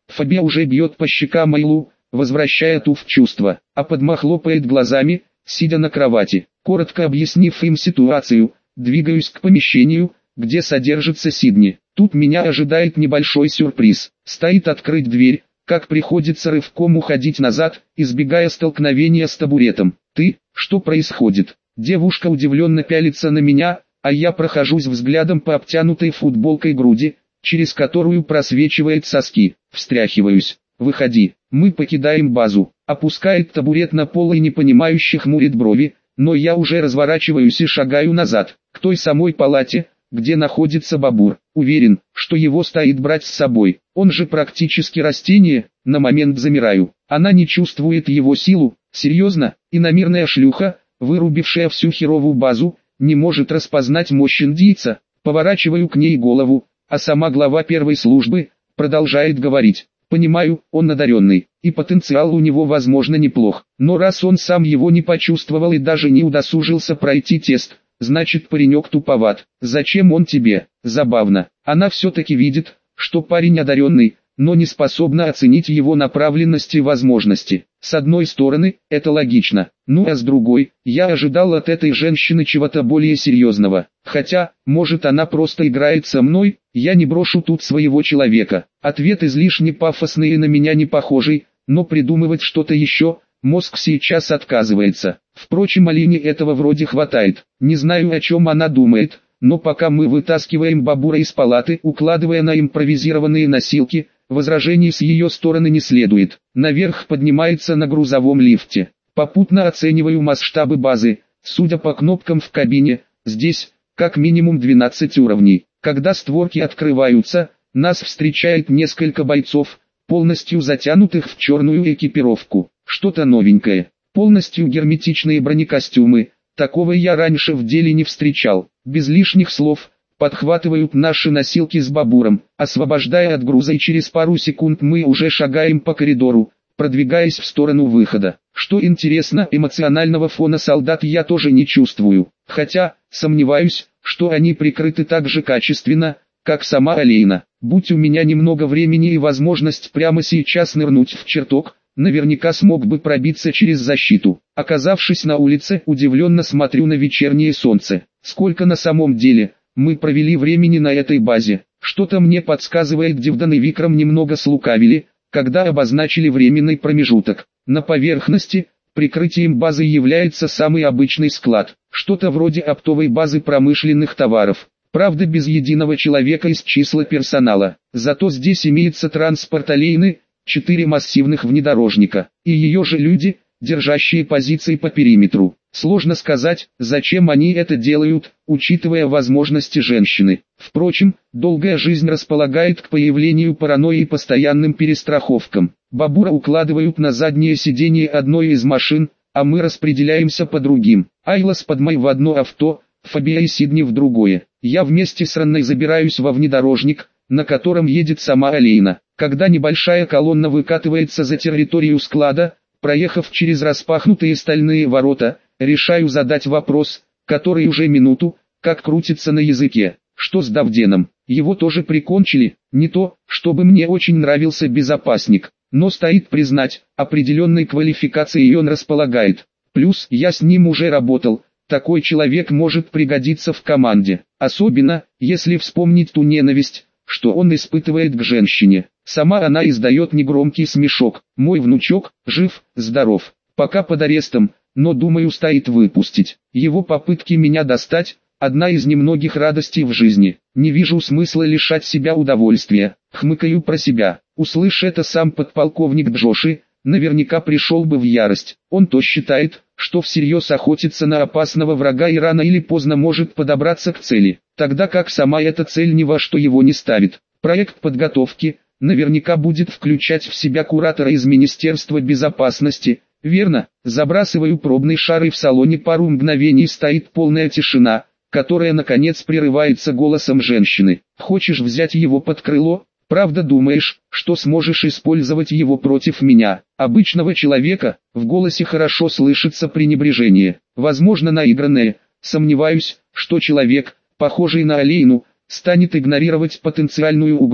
Фабия уже бьет по щекам Айлу, возвращая ту в чувство, а подма хлопает глазами, сидя на кровати. Коротко объяснив им ситуацию, двигаюсь к помещению, где содержится Сидни. Тут меня ожидает небольшой сюрприз. Стоит открыть дверь, как приходится рывком уходить назад, избегая столкновения с табуретом. «Ты, что происходит?» Девушка удивленно пялится на меня, а я прохожусь взглядом по обтянутой футболкой груди, через которую просвечивает соски. Встряхиваюсь. «Выходи, мы покидаем базу». Опускает табурет на пол и непонимающе хмурит брови, но я уже разворачиваюсь и шагаю назад, к той самой палате, где находится Бабур. Уверен, что его стоит брать с собой. Он же практически растение. На момент замираю. Она не чувствует его силу. Серьезно? Иномирная шлюха, вырубившая всю херовую базу, не может распознать мощь индийца. Поворачиваю к ней голову, а сама глава первой службы продолжает говорить. Понимаю, он одаренный, и потенциал у него возможно неплох. Но раз он сам его не почувствовал и даже не удосужился пройти тест, значит паренек туповат. Зачем он тебе? Забавно. Она все-таки видит, что парень одаренный, но не способна оценить его направленность и возможности. С одной стороны, это логично, ну а с другой, я ожидал от этой женщины чего-то более серьезного. Хотя, может она просто играет со мной, я не брошу тут своего человека. Ответ излишне пафосный и на меня не похожий, но придумывать что-то еще, мозг сейчас отказывается. Впрочем, Алине этого вроде хватает. Не знаю, о чем она думает, но пока мы вытаскиваем Бабура из палаты, укладывая на импровизированные носилки, возражений с ее стороны не следует. Наверх поднимается на грузовом лифте. Попутно оцениваю масштабы базы. Судя по кнопкам в кабине, здесь, как минимум двенадцать уровней. Когда створки открываются, нас встречает несколько бойцов, полностью затянутых в черную экипировку. Что-то новенькое. Полностью герметичные бронекостюмы. Такого я раньше в деле не встречал. Без лишних слов, подхватывают наши носилки с Бабуром, освобождая от груза, и через пару секунд мы уже шагаем по коридору, продвигаясь в сторону выхода. Что интересно, эмоционального фона солдат я тоже не чувствую, хотя, сомневаюсь, что они прикрыты так же качественно, как сама Алейна. Будь у меня немного времени и возможность прямо сейчас нырнуть в чертог, наверняка смог бы пробиться через защиту. Оказавшись на улице, удивленно смотрю на вечернее солнце. Сколько на самом деле мы провели времени на этой базе. Что-то мне подсказывает, Дивдан и Викрам немного слукавили, когда обозначили временный промежуток. На поверхности, прикрытием базы является самый обычный склад. Что-то вроде оптовой базы промышленных товаров. Правда, без единого человека из числа персонала. Зато здесь имеется транспорт Алейны, четыре массивных внедорожника, и ее же люди, держащие позиции по периметру. Сложно сказать, зачем они это делают, учитывая возможности женщины. Впрочем, долгая жизнь располагает к появлению паранойи и постоянным перестраховкам. Бабура укладывают на заднее сиденье одной из машин, а мы распределяемся по другим. Айла с Падмой в одно авто, Фабия и Сидни в другое. Я вместе с Ранной забираюсь во внедорожник, на котором едет сама Алейна. Когда небольшая колонна выкатывается за территорию склада, проехав через распахнутые стальные ворота, решаю задать вопрос, который уже минуту, как крутится на языке. Что с Давденом? Его тоже прикончили? Не то, чтобы мне очень нравился безопасник, но стоит признать, определенной квалификацией он располагает. Плюс, я с ним уже работал, такой человек может пригодиться в команде. Особенно, если вспомнить ту ненависть, что он испытывает к женщине. Сама она издает негромкий смешок. Мой внучок, жив, здоров, пока под арестом, но думаю стоит выпустить. Его попытки меня достать, одна из немногих радостей в жизни. Не вижу смысла лишать себя удовольствия. Хмыкаю про себя. Услышь это сам подполковник Джоши, наверняка пришел бы в ярость. Он то считает, что всерьез охотится на опасного врага и рано или поздно может подобраться к цели, тогда как сама эта цель ни во что его не ставит. Проект подготовки наверняка будет включать в себя куратора из Министерства безопасности. Верно, забрасываю пробный шар, и в салоне пару мгновений стоит полная тишина, которая наконец прерывается голосом женщины. Хочешь взять его под крыло? Правда думаешь, что сможешь использовать его против меня, обычного человека? В голосе хорошо слышится пренебрежение, возможно наигранное. Сомневаюсь, что человек, похожий на Алейну, станет игнорировать потенциальную угрозу,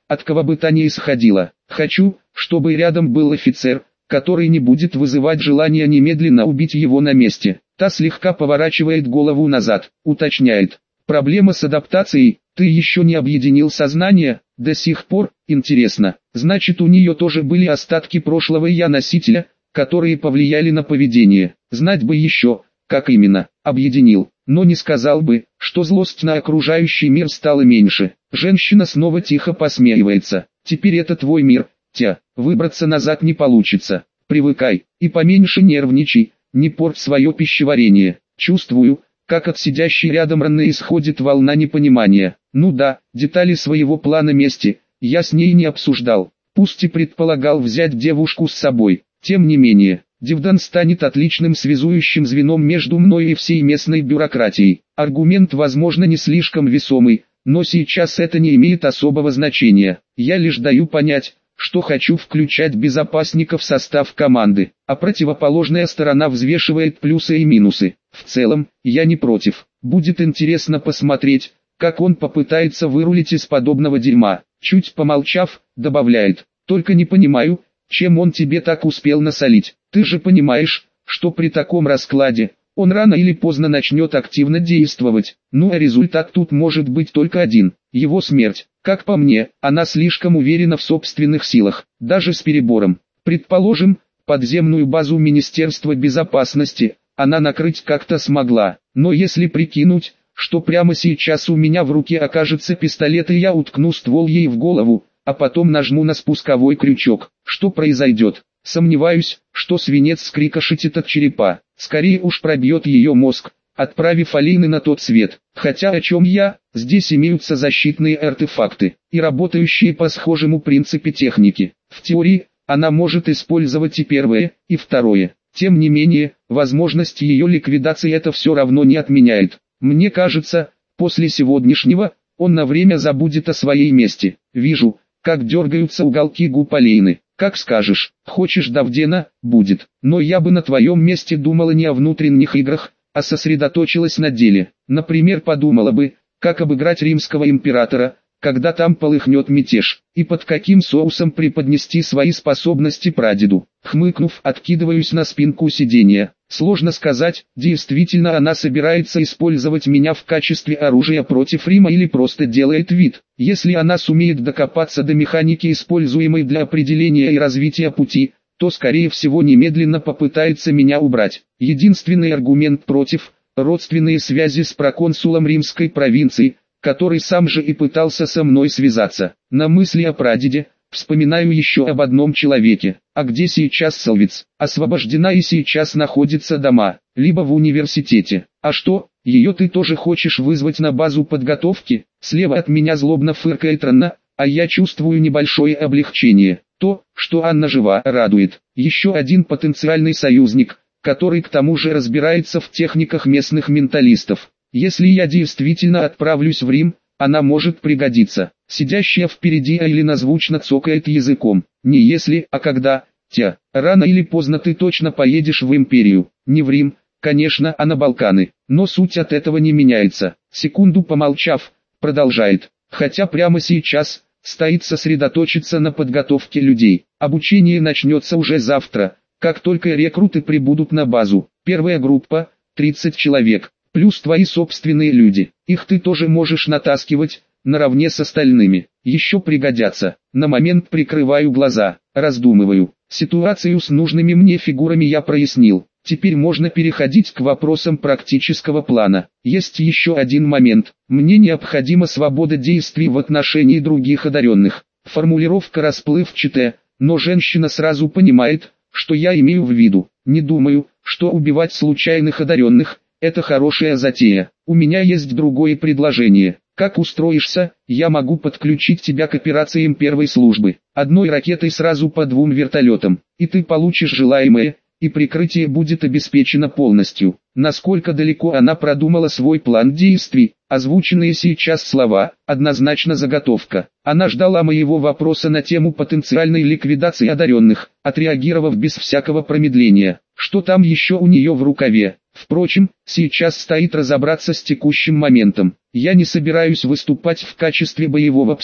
от кого бы то ни исходило. Хочу, чтобы рядом был офицер, который не будет вызывать желание немедленно убить его на месте. Та слегка поворачивает голову назад, уточняет. Проблема с адаптацией, ты еще не объединил сознание, до сих пор, интересно. Значит, у нее тоже были остатки прошлого я-носителя, которые повлияли на поведение. Знать бы еще, как именно, объединил, но не сказал бы, что злость на окружающий мир стала меньше. Женщина снова тихо посмеивается. Теперь это твой мир, тя, выбраться назад не получится. Привыкай, и поменьше нервничай, не порть свое пищеварение. Чувствую, как от сидящей рядом Ранны исходит волна непонимания. Ну да, детали своего плана мести, я с ней не обсуждал. Пусть и предполагал взять девушку с собой. Тем не менее, Дивдан станет отличным связующим звеном между мной и всей местной бюрократией. Аргумент, возможно, не слишком весомый, но сейчас это не имеет особого значения. Я лишь даю понять, что хочу включать безопасника в состав команды, а противоположная сторона взвешивает плюсы и минусы. В целом, я не против. Будет интересно посмотреть, как он попытается вырулить из подобного дерьма. Чуть помолчав, добавляет, только не понимаю, чем он тебе так успел насолить. Ты же понимаешь, что при таком раскладе, он рано или поздно начнет активно действовать. Ну а результат тут может быть только один, его смерть. Как по мне, она слишком уверена в собственных силах, даже с перебором. Предположим, подземную базу Министерства безопасности она накрыть как-то смогла, но если прикинуть, что прямо сейчас у меня в руке окажется пистолет и я уткну ствол ей в голову, а потом нажму на спусковой крючок, что произойдет? Сомневаюсь, что свинец скрикошетит от черепа, скорее уж пробьет ее мозг, отправив Алины на тот свет. Хотя о чем я, здесь имеются защитные артефакты, и работающие по схожему принципу техники. В теории, она может использовать и первое, и второе. Тем не менее, возможность ее ликвидации это все равно не отменяет. Мне кажется, после сегодняшнего, он на время забудет о своей мести. Вижу, как дергаются уголки губ Алины. Как скажешь, хочешь Давдена, будет. Но я бы на твоем месте думала не о внутренних играх, а сосредоточилась на деле. Например, подумала бы, как обыграть римского императора, когда там полыхнет мятеж, и под каким соусом преподнести свои способности прадеду. Хмыкнув, откидываюсь на спинку сиденья. Сложно сказать, действительно она собирается использовать меня в качестве оружия против Рима или просто делает вид. Если она сумеет докопаться до механики, используемой для определения и развития пути, то скорее всего немедленно попытается меня убрать. Единственный аргумент против – родственные связи с проконсулом римской провинции, который сам же и пытался со мной связаться. На мысли о прадеде, вспоминаю еще об одном человеке. А где сейчас Салвиц? Освобождена и сейчас находится дома, либо в университете. А что, ее ты тоже хочешь вызвать на базу подготовки? Слева от меня злобно фыркает Ранна, а я чувствую небольшое облегчение. То, что Анна жива, радует. Еще один потенциальный союзник, который к тому же разбирается в техниках местных менталистов. Если я действительно отправлюсь в Рим, она может пригодиться. Сидящая впереди Айлина звучно цокает языком. Не если, а когда, тя. Рано или поздно ты точно поедешь в Империю. Не в Рим, конечно, а на Балканы. Но суть от этого не меняется. Секунду помолчав, продолжает. Хотя прямо сейчас, стоит сосредоточиться на подготовке людей. Обучение начнется уже завтра, как только рекруты прибудут на базу. Первая группа, тридцать человек. Плюс твои собственные люди. Их ты тоже можешь натаскивать, наравне с остальными. Еще пригодятся. На момент прикрываю глаза, раздумываю. Ситуацию с нужными мне фигурами я прояснил. Теперь можно переходить к вопросам практического плана. Есть еще один момент. Мне необходима свобода действий в отношении других одаренных. Формулировка расплывчатая, но женщина сразу понимает, что я имею в виду. Не думаю, что убивать случайных одаренных – это хорошая затея. У меня есть другое предложение. Как устроишься, я могу подключить тебя к операциям первой службы. Одной ракетой сразу по двум вертолетам. И ты получишь желаемое, и прикрытие будет обеспечено полностью. Насколько далеко она продумала свой план действий, озвученные сейчас слова, однозначно заготовка. Она ждала моего вопроса на тему потенциальной ликвидации одаренных, отреагировав без всякого промедления. Что там еще у нее в рукаве? Впрочем, сейчас стоит разобраться с текущим моментом. Я не собираюсь выступать в качестве боевого пса,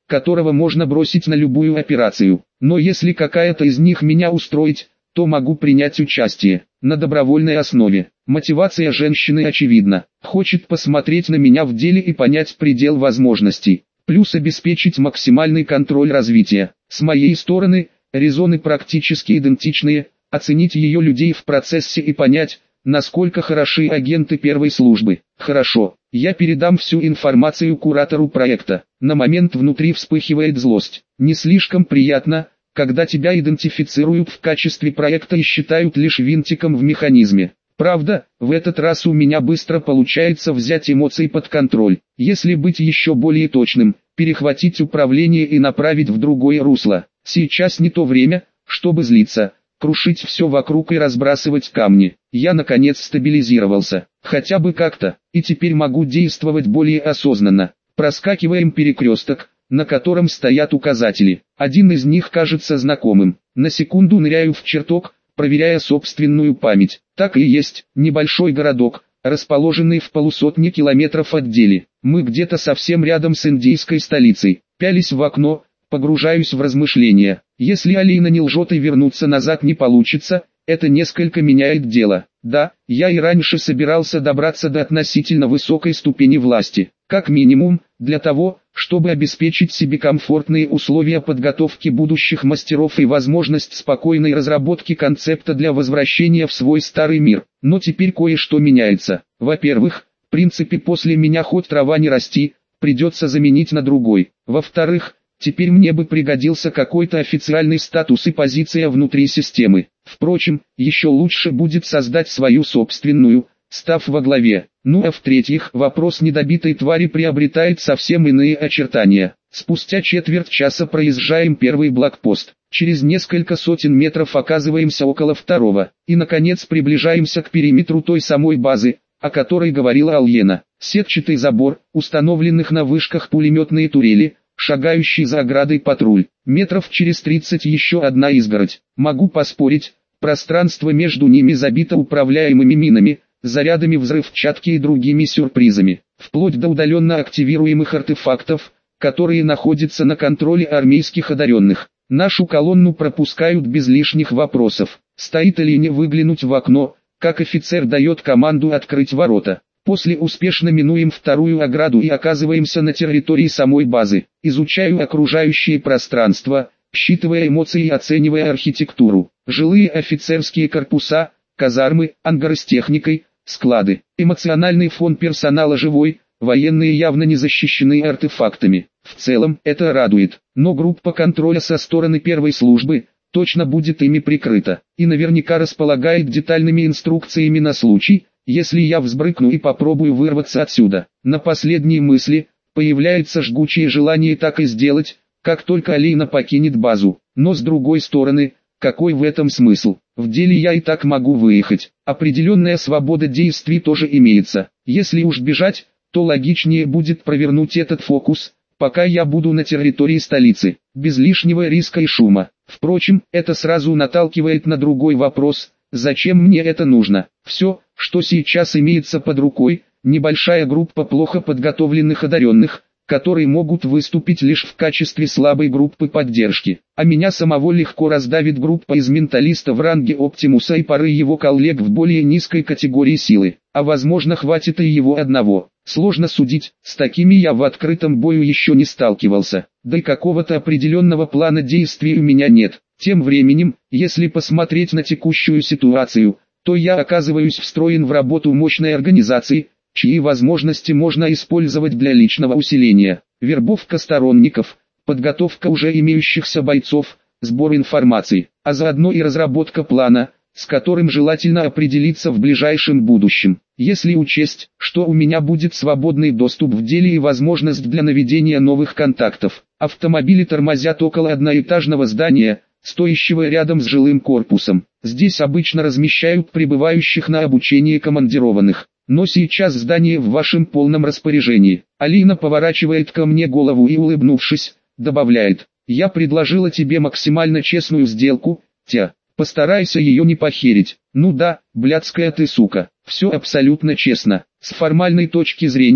которого можно бросить на любую операцию. Но если какая-то из них меня устроит, то могу принять участие, на добровольной основе. Мотивация женщины очевидна, хочет посмотреть на меня в деле и понять предел возможностей, плюс обеспечить максимальный контроль развития. С моей стороны, резоны практически идентичные, оценить ее людей в процессе и понять, насколько хороши агенты первой службы. Хорошо, я передам всю информацию куратору проекта. На момент внутри вспыхивает злость. Не слишком приятно, когда тебя идентифицируют в качестве проекта и считают лишь винтиком в механизме. Правда, в этот раз у меня быстро получается взять эмоции под контроль. Если быть еще более точным, перехватить управление и направить в другое русло. Сейчас не то время, чтобы злиться, крушить все вокруг и разбрасывать камни. Я наконец стабилизировался, хотя бы как-то, и теперь могу действовать более осознанно. Проскакиваем перекресток, на котором стоят указатели. Один из них кажется знакомым. На секунду ныряю в чертог, проверяя собственную память. Так и есть, небольшой городок, расположенный в полусотне километров от Дели. Мы где-то совсем рядом с индийской столицей. Пялись в окно, погружаюсь в размышления. Если Алина не лжет и вернуться назад не получится, это несколько меняет дело. Да, я и раньше собирался добраться до относительно высокой ступени власти. Как минимум, для того, чтобы обеспечить себе комфортные условия подготовки будущих мастеров и возможность спокойной разработки концепта для возвращения в свой старый мир. Но теперь кое-что меняется. Во-первых, в принципе после меня хоть трава не расти, придется заменить на другой. Во-вторых, теперь мне бы пригодился какой-то официальный статус и позиция внутри системы. Впрочем, еще лучше будет создать свою собственную, став во главе. Ну а в-третьих, вопрос недобитой твари приобретает совсем иные очертания. Спустя четверть часа проезжаем первый блокпост. Через несколько сотен метров оказываемся около второго. И наконец приближаемся к периметру той самой базы, о которой говорила Алена. Сетчатый забор, установленных на вышках пулеметные турели, шагающий за оградой патруль. Метров через тридцать еще одна изгородь. Могу поспорить, пространство между ними забито управляемыми минами, зарядами взрывчатки и другими сюрпризами, вплоть до удаленно активируемых артефактов, которые находятся на контроле армейских одаренных. Нашу колонну пропускают без лишних вопросов. Стоит или не выглянуть в окно, как офицер дает команду открыть ворота. После успешно минуем вторую ограду и оказываемся на территории самой базы. Изучаю окружающее пространство, считывая эмоции и оценивая архитектуру. Жилые офицерские корпуса, казармы, ангары с техникой, склады. Эмоциональный фон персонала живой, военные явно не защищены артефактами. В целом, это радует. Но группа контроля со стороны первой службы точно будет ими прикрыта. И наверняка располагает детальными инструкциями на случай, если я взбрыкну и попробую вырваться отсюда. На последние мысли появляется жгучее желание так и сделать, как только Алина покинет базу. Но с другой стороны, какой в этом смысл? В деле я и так могу выехать. Определенная свобода действий тоже имеется. Если уж бежать, то логичнее будет провернуть этот фокус, пока я буду на территории столицы, без лишнего риска и шума. Впрочем, это сразу наталкивает на другой вопрос: зачем мне это нужно? Все, что сейчас имеется под рукой, небольшая группа плохо подготовленных одаренных, которые могут выступить лишь в качестве слабой группы поддержки. А меня самого легко раздавит группа из менталиста в ранге Оптимуса и пары его коллег в более низкой категории силы. А возможно хватит и его одного. Сложно судить, с такими я в открытом бою еще не сталкивался. Да и какого-то определенного плана действий у меня нет. Тем временем, если посмотреть на текущую ситуацию, то я оказываюсь встроен в работу мощной организации, чьи возможности можно использовать для личного усиления. Вербовка сторонников, подготовка уже имеющихся бойцов, сбор информации, а заодно и разработка плана, с которым желательно определиться в ближайшем будущем. Если учесть, что у меня будет свободный доступ в деле и возможность для наведения новых контактов. Автомобили тормозят около одноэтажного здания, стоящего рядом с жилым корпусом. Здесь обычно размещают прибывающих на обучение командированных. Но сейчас здание в вашем полном распоряжении. Алина поворачивает ко мне голову и, улыбнувшись, добавляет: я предложила тебе максимально честную сделку, тя. Постарайся ее не похерить. Ну да, блядская ты сука. Все абсолютно честно. С формальной точки зрения,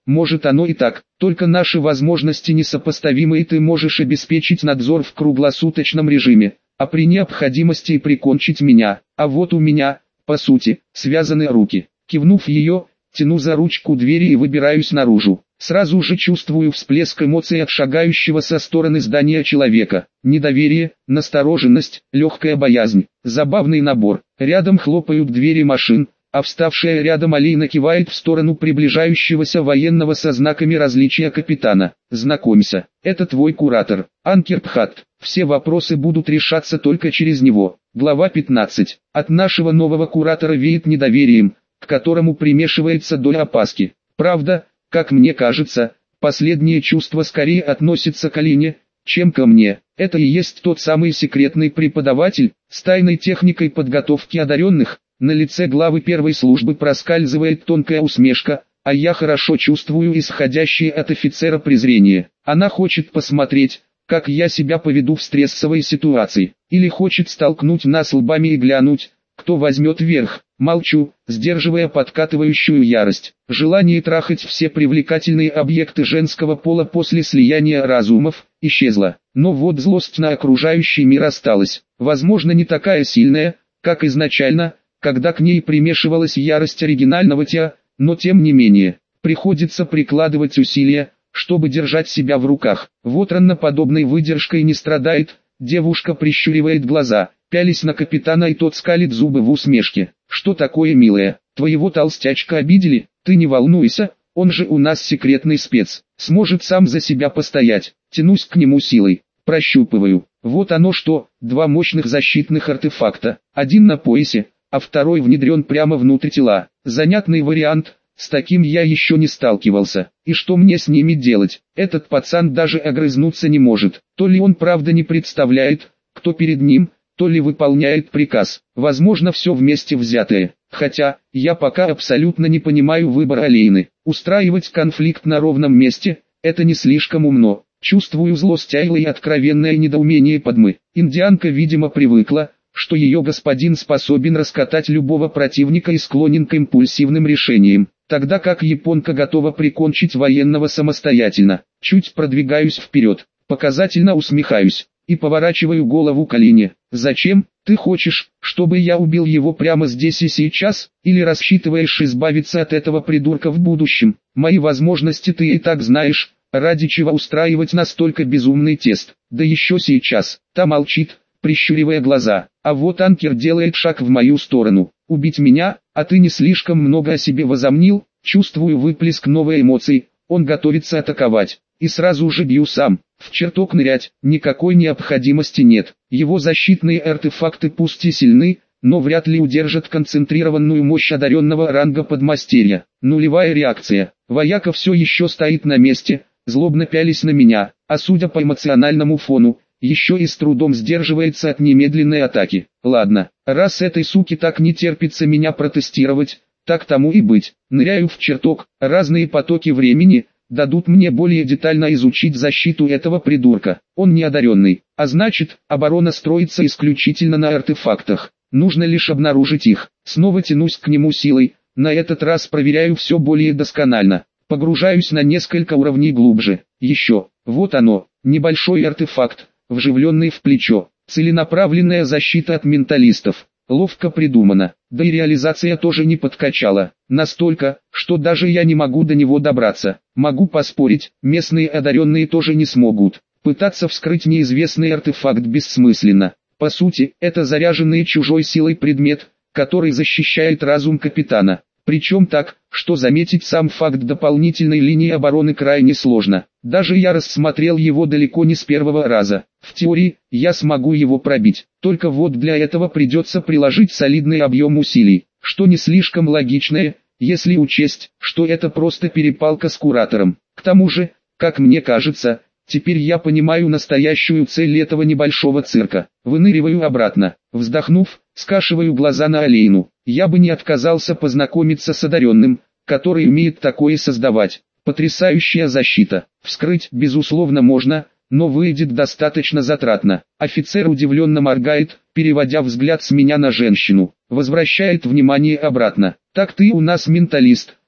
может оно и так, только наши возможности несопоставимы, и ты можешь обеспечить надзор в круглосуточном режиме, а при необходимости и прикончить меня, а вот у меня, по сути, связаны руки. Кивнув ее, тяну за ручку двери и выбираюсь наружу. Сразу же чувствую всплеск эмоций от шагающего со стороны здания человека. Недоверие, настороженность, легкая боязнь. Забавный набор. Рядом хлопают двери машин, а вставшая рядом Алина кивает в сторону приближающегося военного со знаками различия капитана. «Знакомься, это твой куратор, Анкер Пхат. Все вопросы будут решаться только через него». Глава пятнадцать. От нашего нового куратора веет недоверием, к которому примешивается доля опаски. Правда, как мне кажется, последнее чувство скорее относится к Алине, чем ко мне. Это и есть тот самый секретный преподаватель, с тайной техникой подготовки одаренных. На лице главы первой службы проскальзывает тонкая усмешка, а я хорошо чувствую исходящее от офицера презрение. Она хочет посмотреть, как я себя поведу в стрессовой ситуации, или хочет столкнуть нас лбами и глянуть, кто возьмет верх. Молчу, сдерживая подкатывающую ярость. Желание трахать все привлекательные объекты женского пола после слияния разумов исчезло. Но вот злость на окружающий мир осталась. Возможно, не такая сильная, как изначально, когда к ней примешивалась ярость оригинального Тиа, но тем не менее, приходится прикладывать усилия, чтобы держать себя в руках. Вот Ранна подобной выдержкой не страдает. Девушка прищуривает глаза, пялись на капитана, и тот скалит зубы в усмешке. «Что такое, милая? Твоего толстячка обидели? Ты не волнуйся, он же у нас секретный спец, сможет сам за себя постоять». Тянусь к нему силой, прощупываю. Вот оно что, два мощных защитных артефакта, один на поясе, а второй внедрен прямо внутрь тела. Занятный вариант, с таким я еще не сталкивался. И что мне с ними делать? Этот пацан даже огрызнуться не может. То ли он правда не представляет, кто перед ним, то ли выполняет приказ. Возможно, все вместе взятое. Хотя, я пока абсолютно не понимаю выбора Алины. Устраивать конфликт на ровном месте – это не слишком умно. Чувствую злость Айлы и откровенное недоумение Падмы. Индианка, видимо, привыкла, что ее господин способен раскатать любого противника и склонен к импульсивным решениям, тогда как японка готова прикончить военного самостоятельно. Чуть продвигаюсь вперед, показательно усмехаюсь и поворачиваю голову к Алине. «Зачем? Ты хочешь, чтобы я убил его прямо здесь и сейчас, или рассчитываешь избавиться от этого придурка в будущем? Мои возможности ты и так знаешь, ради чего устраивать настолько безумный тест, да еще сейчас». Та молчит, прищуривая глаза, а вот Анкер делает шаг в мою сторону. «Убить меня? А ты не слишком много о себе возомнил?» Чувствую выплеск новой эмоций, он готовится атаковать. И сразу же бью сам. В чертог нырять никакой необходимости нет. Его защитные артефакты пусть и сильны, но вряд ли удержат концентрированную мощь одаренного ранга подмастерья. Нулевая реакция. Вояка все еще стоит на месте, злобно пялись на меня, а судя по эмоциональному фону, еще и с трудом сдерживается от немедленной атаки. Ладно, раз этой суке так не терпится меня протестировать, так тому и быть. Ныряю в чертог, разные потоки времени дадут мне более детально изучить защиту этого придурка. Он не одаренный, а значит, оборона строится исключительно на артефактах. Нужно лишь обнаружить их. Снова тянусь к нему силой, на этот раз проверяю все более досконально. Погружаюсь на несколько уровней глубже. Еще, вот оно, небольшой артефакт, вживленный в плечо. Целенаправленная защита от менталистов. Ловко придумано, да и реализация тоже не подкачала. Настолько, что даже я не могу до него добраться. Могу поспорить, местные одаренные тоже не смогут. Пытаться вскрыть неизвестный артефакт бессмысленно. По сути, это заряженный чужой силой предмет, который защищает разум капитана. Причем так, что заметить сам факт дополнительной линии обороны крайне сложно. Даже я рассмотрел его далеко не с первого раза. В теории, я смогу его пробить. Только вот для этого придется приложить солидный объем усилий, что не слишком логичное, если учесть, что это просто перепалка с куратором. К тому же, как мне кажется, теперь я понимаю настоящую цель этого небольшого цирка. Выныриваю обратно. Вздохнув, скашиваю глаза на Алину. Я бы не отказался познакомиться с одаренным, который умеет такое создавать. Потрясающая защита. Вскрыть, безусловно, можно, но выйдет достаточно затратно. Офицер удивленно моргает, переводя взгляд с меня на женщину. Возвращает внимание обратно. «Так ты у нас менталист»,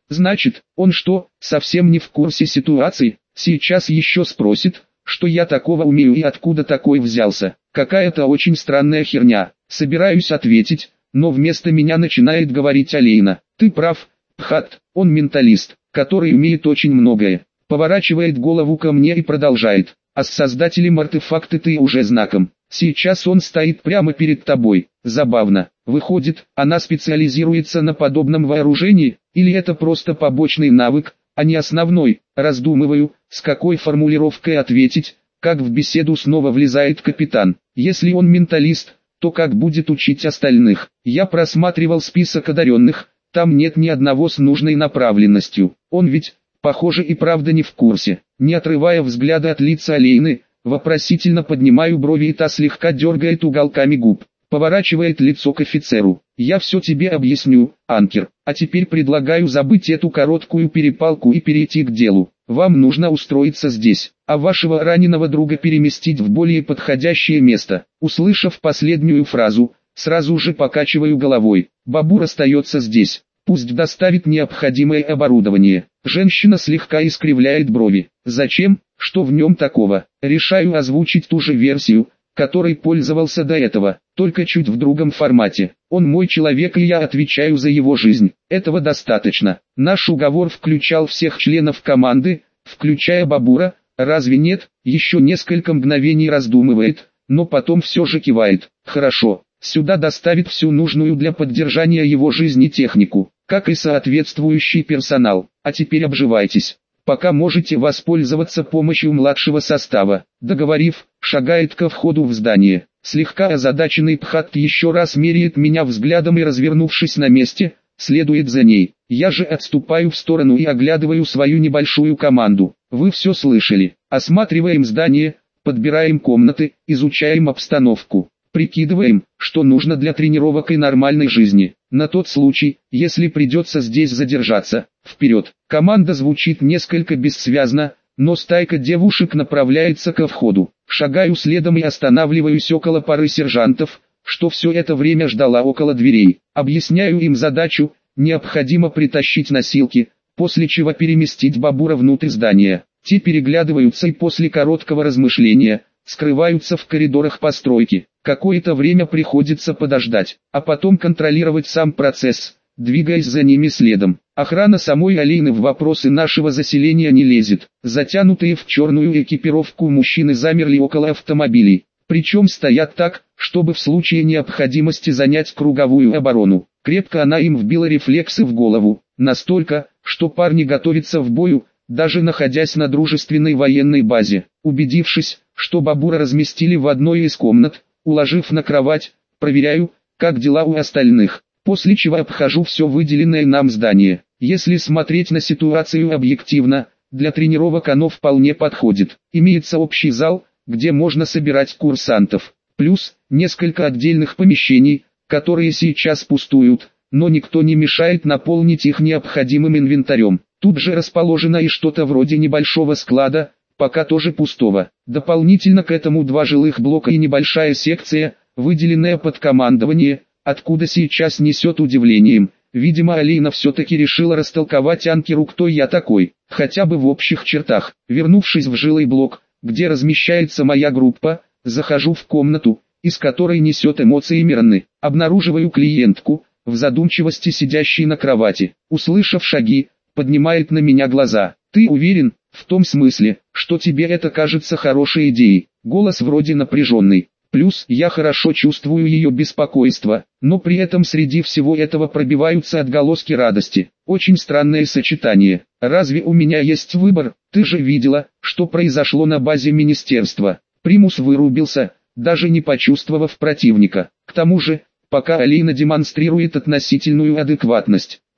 Значит, он что, совсем не в курсе ситуации? Сейчас еще спросит, что я такого умею и откуда такой взялся. Какая-то очень странная херня. Собираюсь ответить, но вместо меня начинает говорить Алейна. Ты прав, Пхат, он менталист, который умеет очень многое. Поворачивает голову ко мне и продолжает. А с создателем артефакта ты уже знаком. Сейчас он стоит прямо перед тобой. Забавно. Выходит, она специализируется на подобном вооружении, или это просто побочный навык, а не основной? Раздумываю, с какой формулировкой ответить, как в беседу снова влезает капитан. Если он менталист, то как будет учить остальных? Я просматривал список одаренных, там нет ни одного с нужной направленностью. Он ведь, похоже, и правда не в курсе. Не отрывая взгляда от лица Алейны, вопросительно поднимаю брови, и та слегка дергает уголками губ. Поворачивает лицо к офицеру. Я все тебе объясню, Анкер. А теперь предлагаю забыть эту короткую перепалку и перейти к делу. Вам нужно устроиться здесь, а вашего раненого друга переместить в более подходящее место. Услышав последнюю фразу, сразу же покачиваю головой. Бабур остается здесь. Пусть доставит необходимое оборудование. Женщина слегка искривляет брови. Зачем? Что в нем такого? Решаю озвучить ту же версию, которой пользовался до этого, только чуть в другом формате. Он мой человек, и я отвечаю за его жизнь. Этого достаточно. Наш уговор включал всех членов команды, включая Бабура. Разве нет? Еще несколько мгновений раздумывает, но потом все же кивает. Хорошо. Сюда доставит всю нужную для поддержания его жизни технику, как и соответствующий персонал. А теперь обживайтесь. Пока можете воспользоваться помощью младшего состава. Договорив, шагает ко входу в здание. Слегка озадаченный Пхат еще раз меряет меня взглядом и, развернувшись на месте, следует за ней. Я же отступаю в сторону и оглядываю свою небольшую команду. Вы все слышали. Осматриваем здание, подбираем комнаты, изучаем обстановку. Прикидываем, что нужно для тренировок и нормальной жизни. На тот случай, если придется здесь задержаться. Вперед! Команда звучит несколько бессвязно, но стайка девушек направляется ко входу. Шагаю следом и останавливаюсь около пары сержантов, что все это время ждала около дверей. Объясняю им задачу, необходимо притащить носилки, после чего переместить Бабура внутрь здания. Те переглядываются и после короткого размышления скрываются в коридорах постройки. Какое-то время приходится подождать, а потом контролировать сам процесс, двигаясь за ними следом. Охрана самой Алейны в вопросы нашего заселения не лезет. Затянутые в черную экипировку мужчины замерли около автомобилей. Причем стоят так, чтобы в случае необходимости занять круговую оборону. Крепко она им вбила рефлексы в голову. Настолько, что парни готовятся в бою, даже находясь на дружественной военной базе. Убедившись, что Бабура разместили в одной из комнат, уложив на кровать, проверяю, как дела у остальных, после чего обхожу все выделенное нам здание. Если смотреть на ситуацию объективно, для тренировок оно вполне подходит. Имеется общий зал, где можно собирать курсантов, плюс несколько отдельных помещений, которые сейчас пустуют, но никто не мешает наполнить их необходимым инвентарем. Тут же расположено и что-то вроде небольшого склада, пока тоже пустого. Дополнительно к этому два жилых блока и небольшая секция, выделенная под командование, откуда сейчас несет удивлением. Видимо, Алейна все-таки решила растолковать Анкеру, кто я такой, хотя бы в общих чертах. Вернувшись в жилой блок, где размещается моя группа, захожу в комнату, из которой несет эмоции Миранны. Обнаруживаю клиентку, в задумчивости сидящей на кровати. Услышав шаги, поднимает на меня глаза. «Ты уверен, в том смысле, что тебе это кажется хорошей идеей?» Голос вроде напряженный. Плюс я хорошо чувствую ее беспокойство, но при этом среди всего этого пробиваются отголоски радости. Очень странное сочетание. Разве у меня есть выбор? Ты же видела, что произошло на базе министерства. Примус вырубился, даже не почувствовав противника. К тому же, пока Алейна демонстрирует относительную адекватность,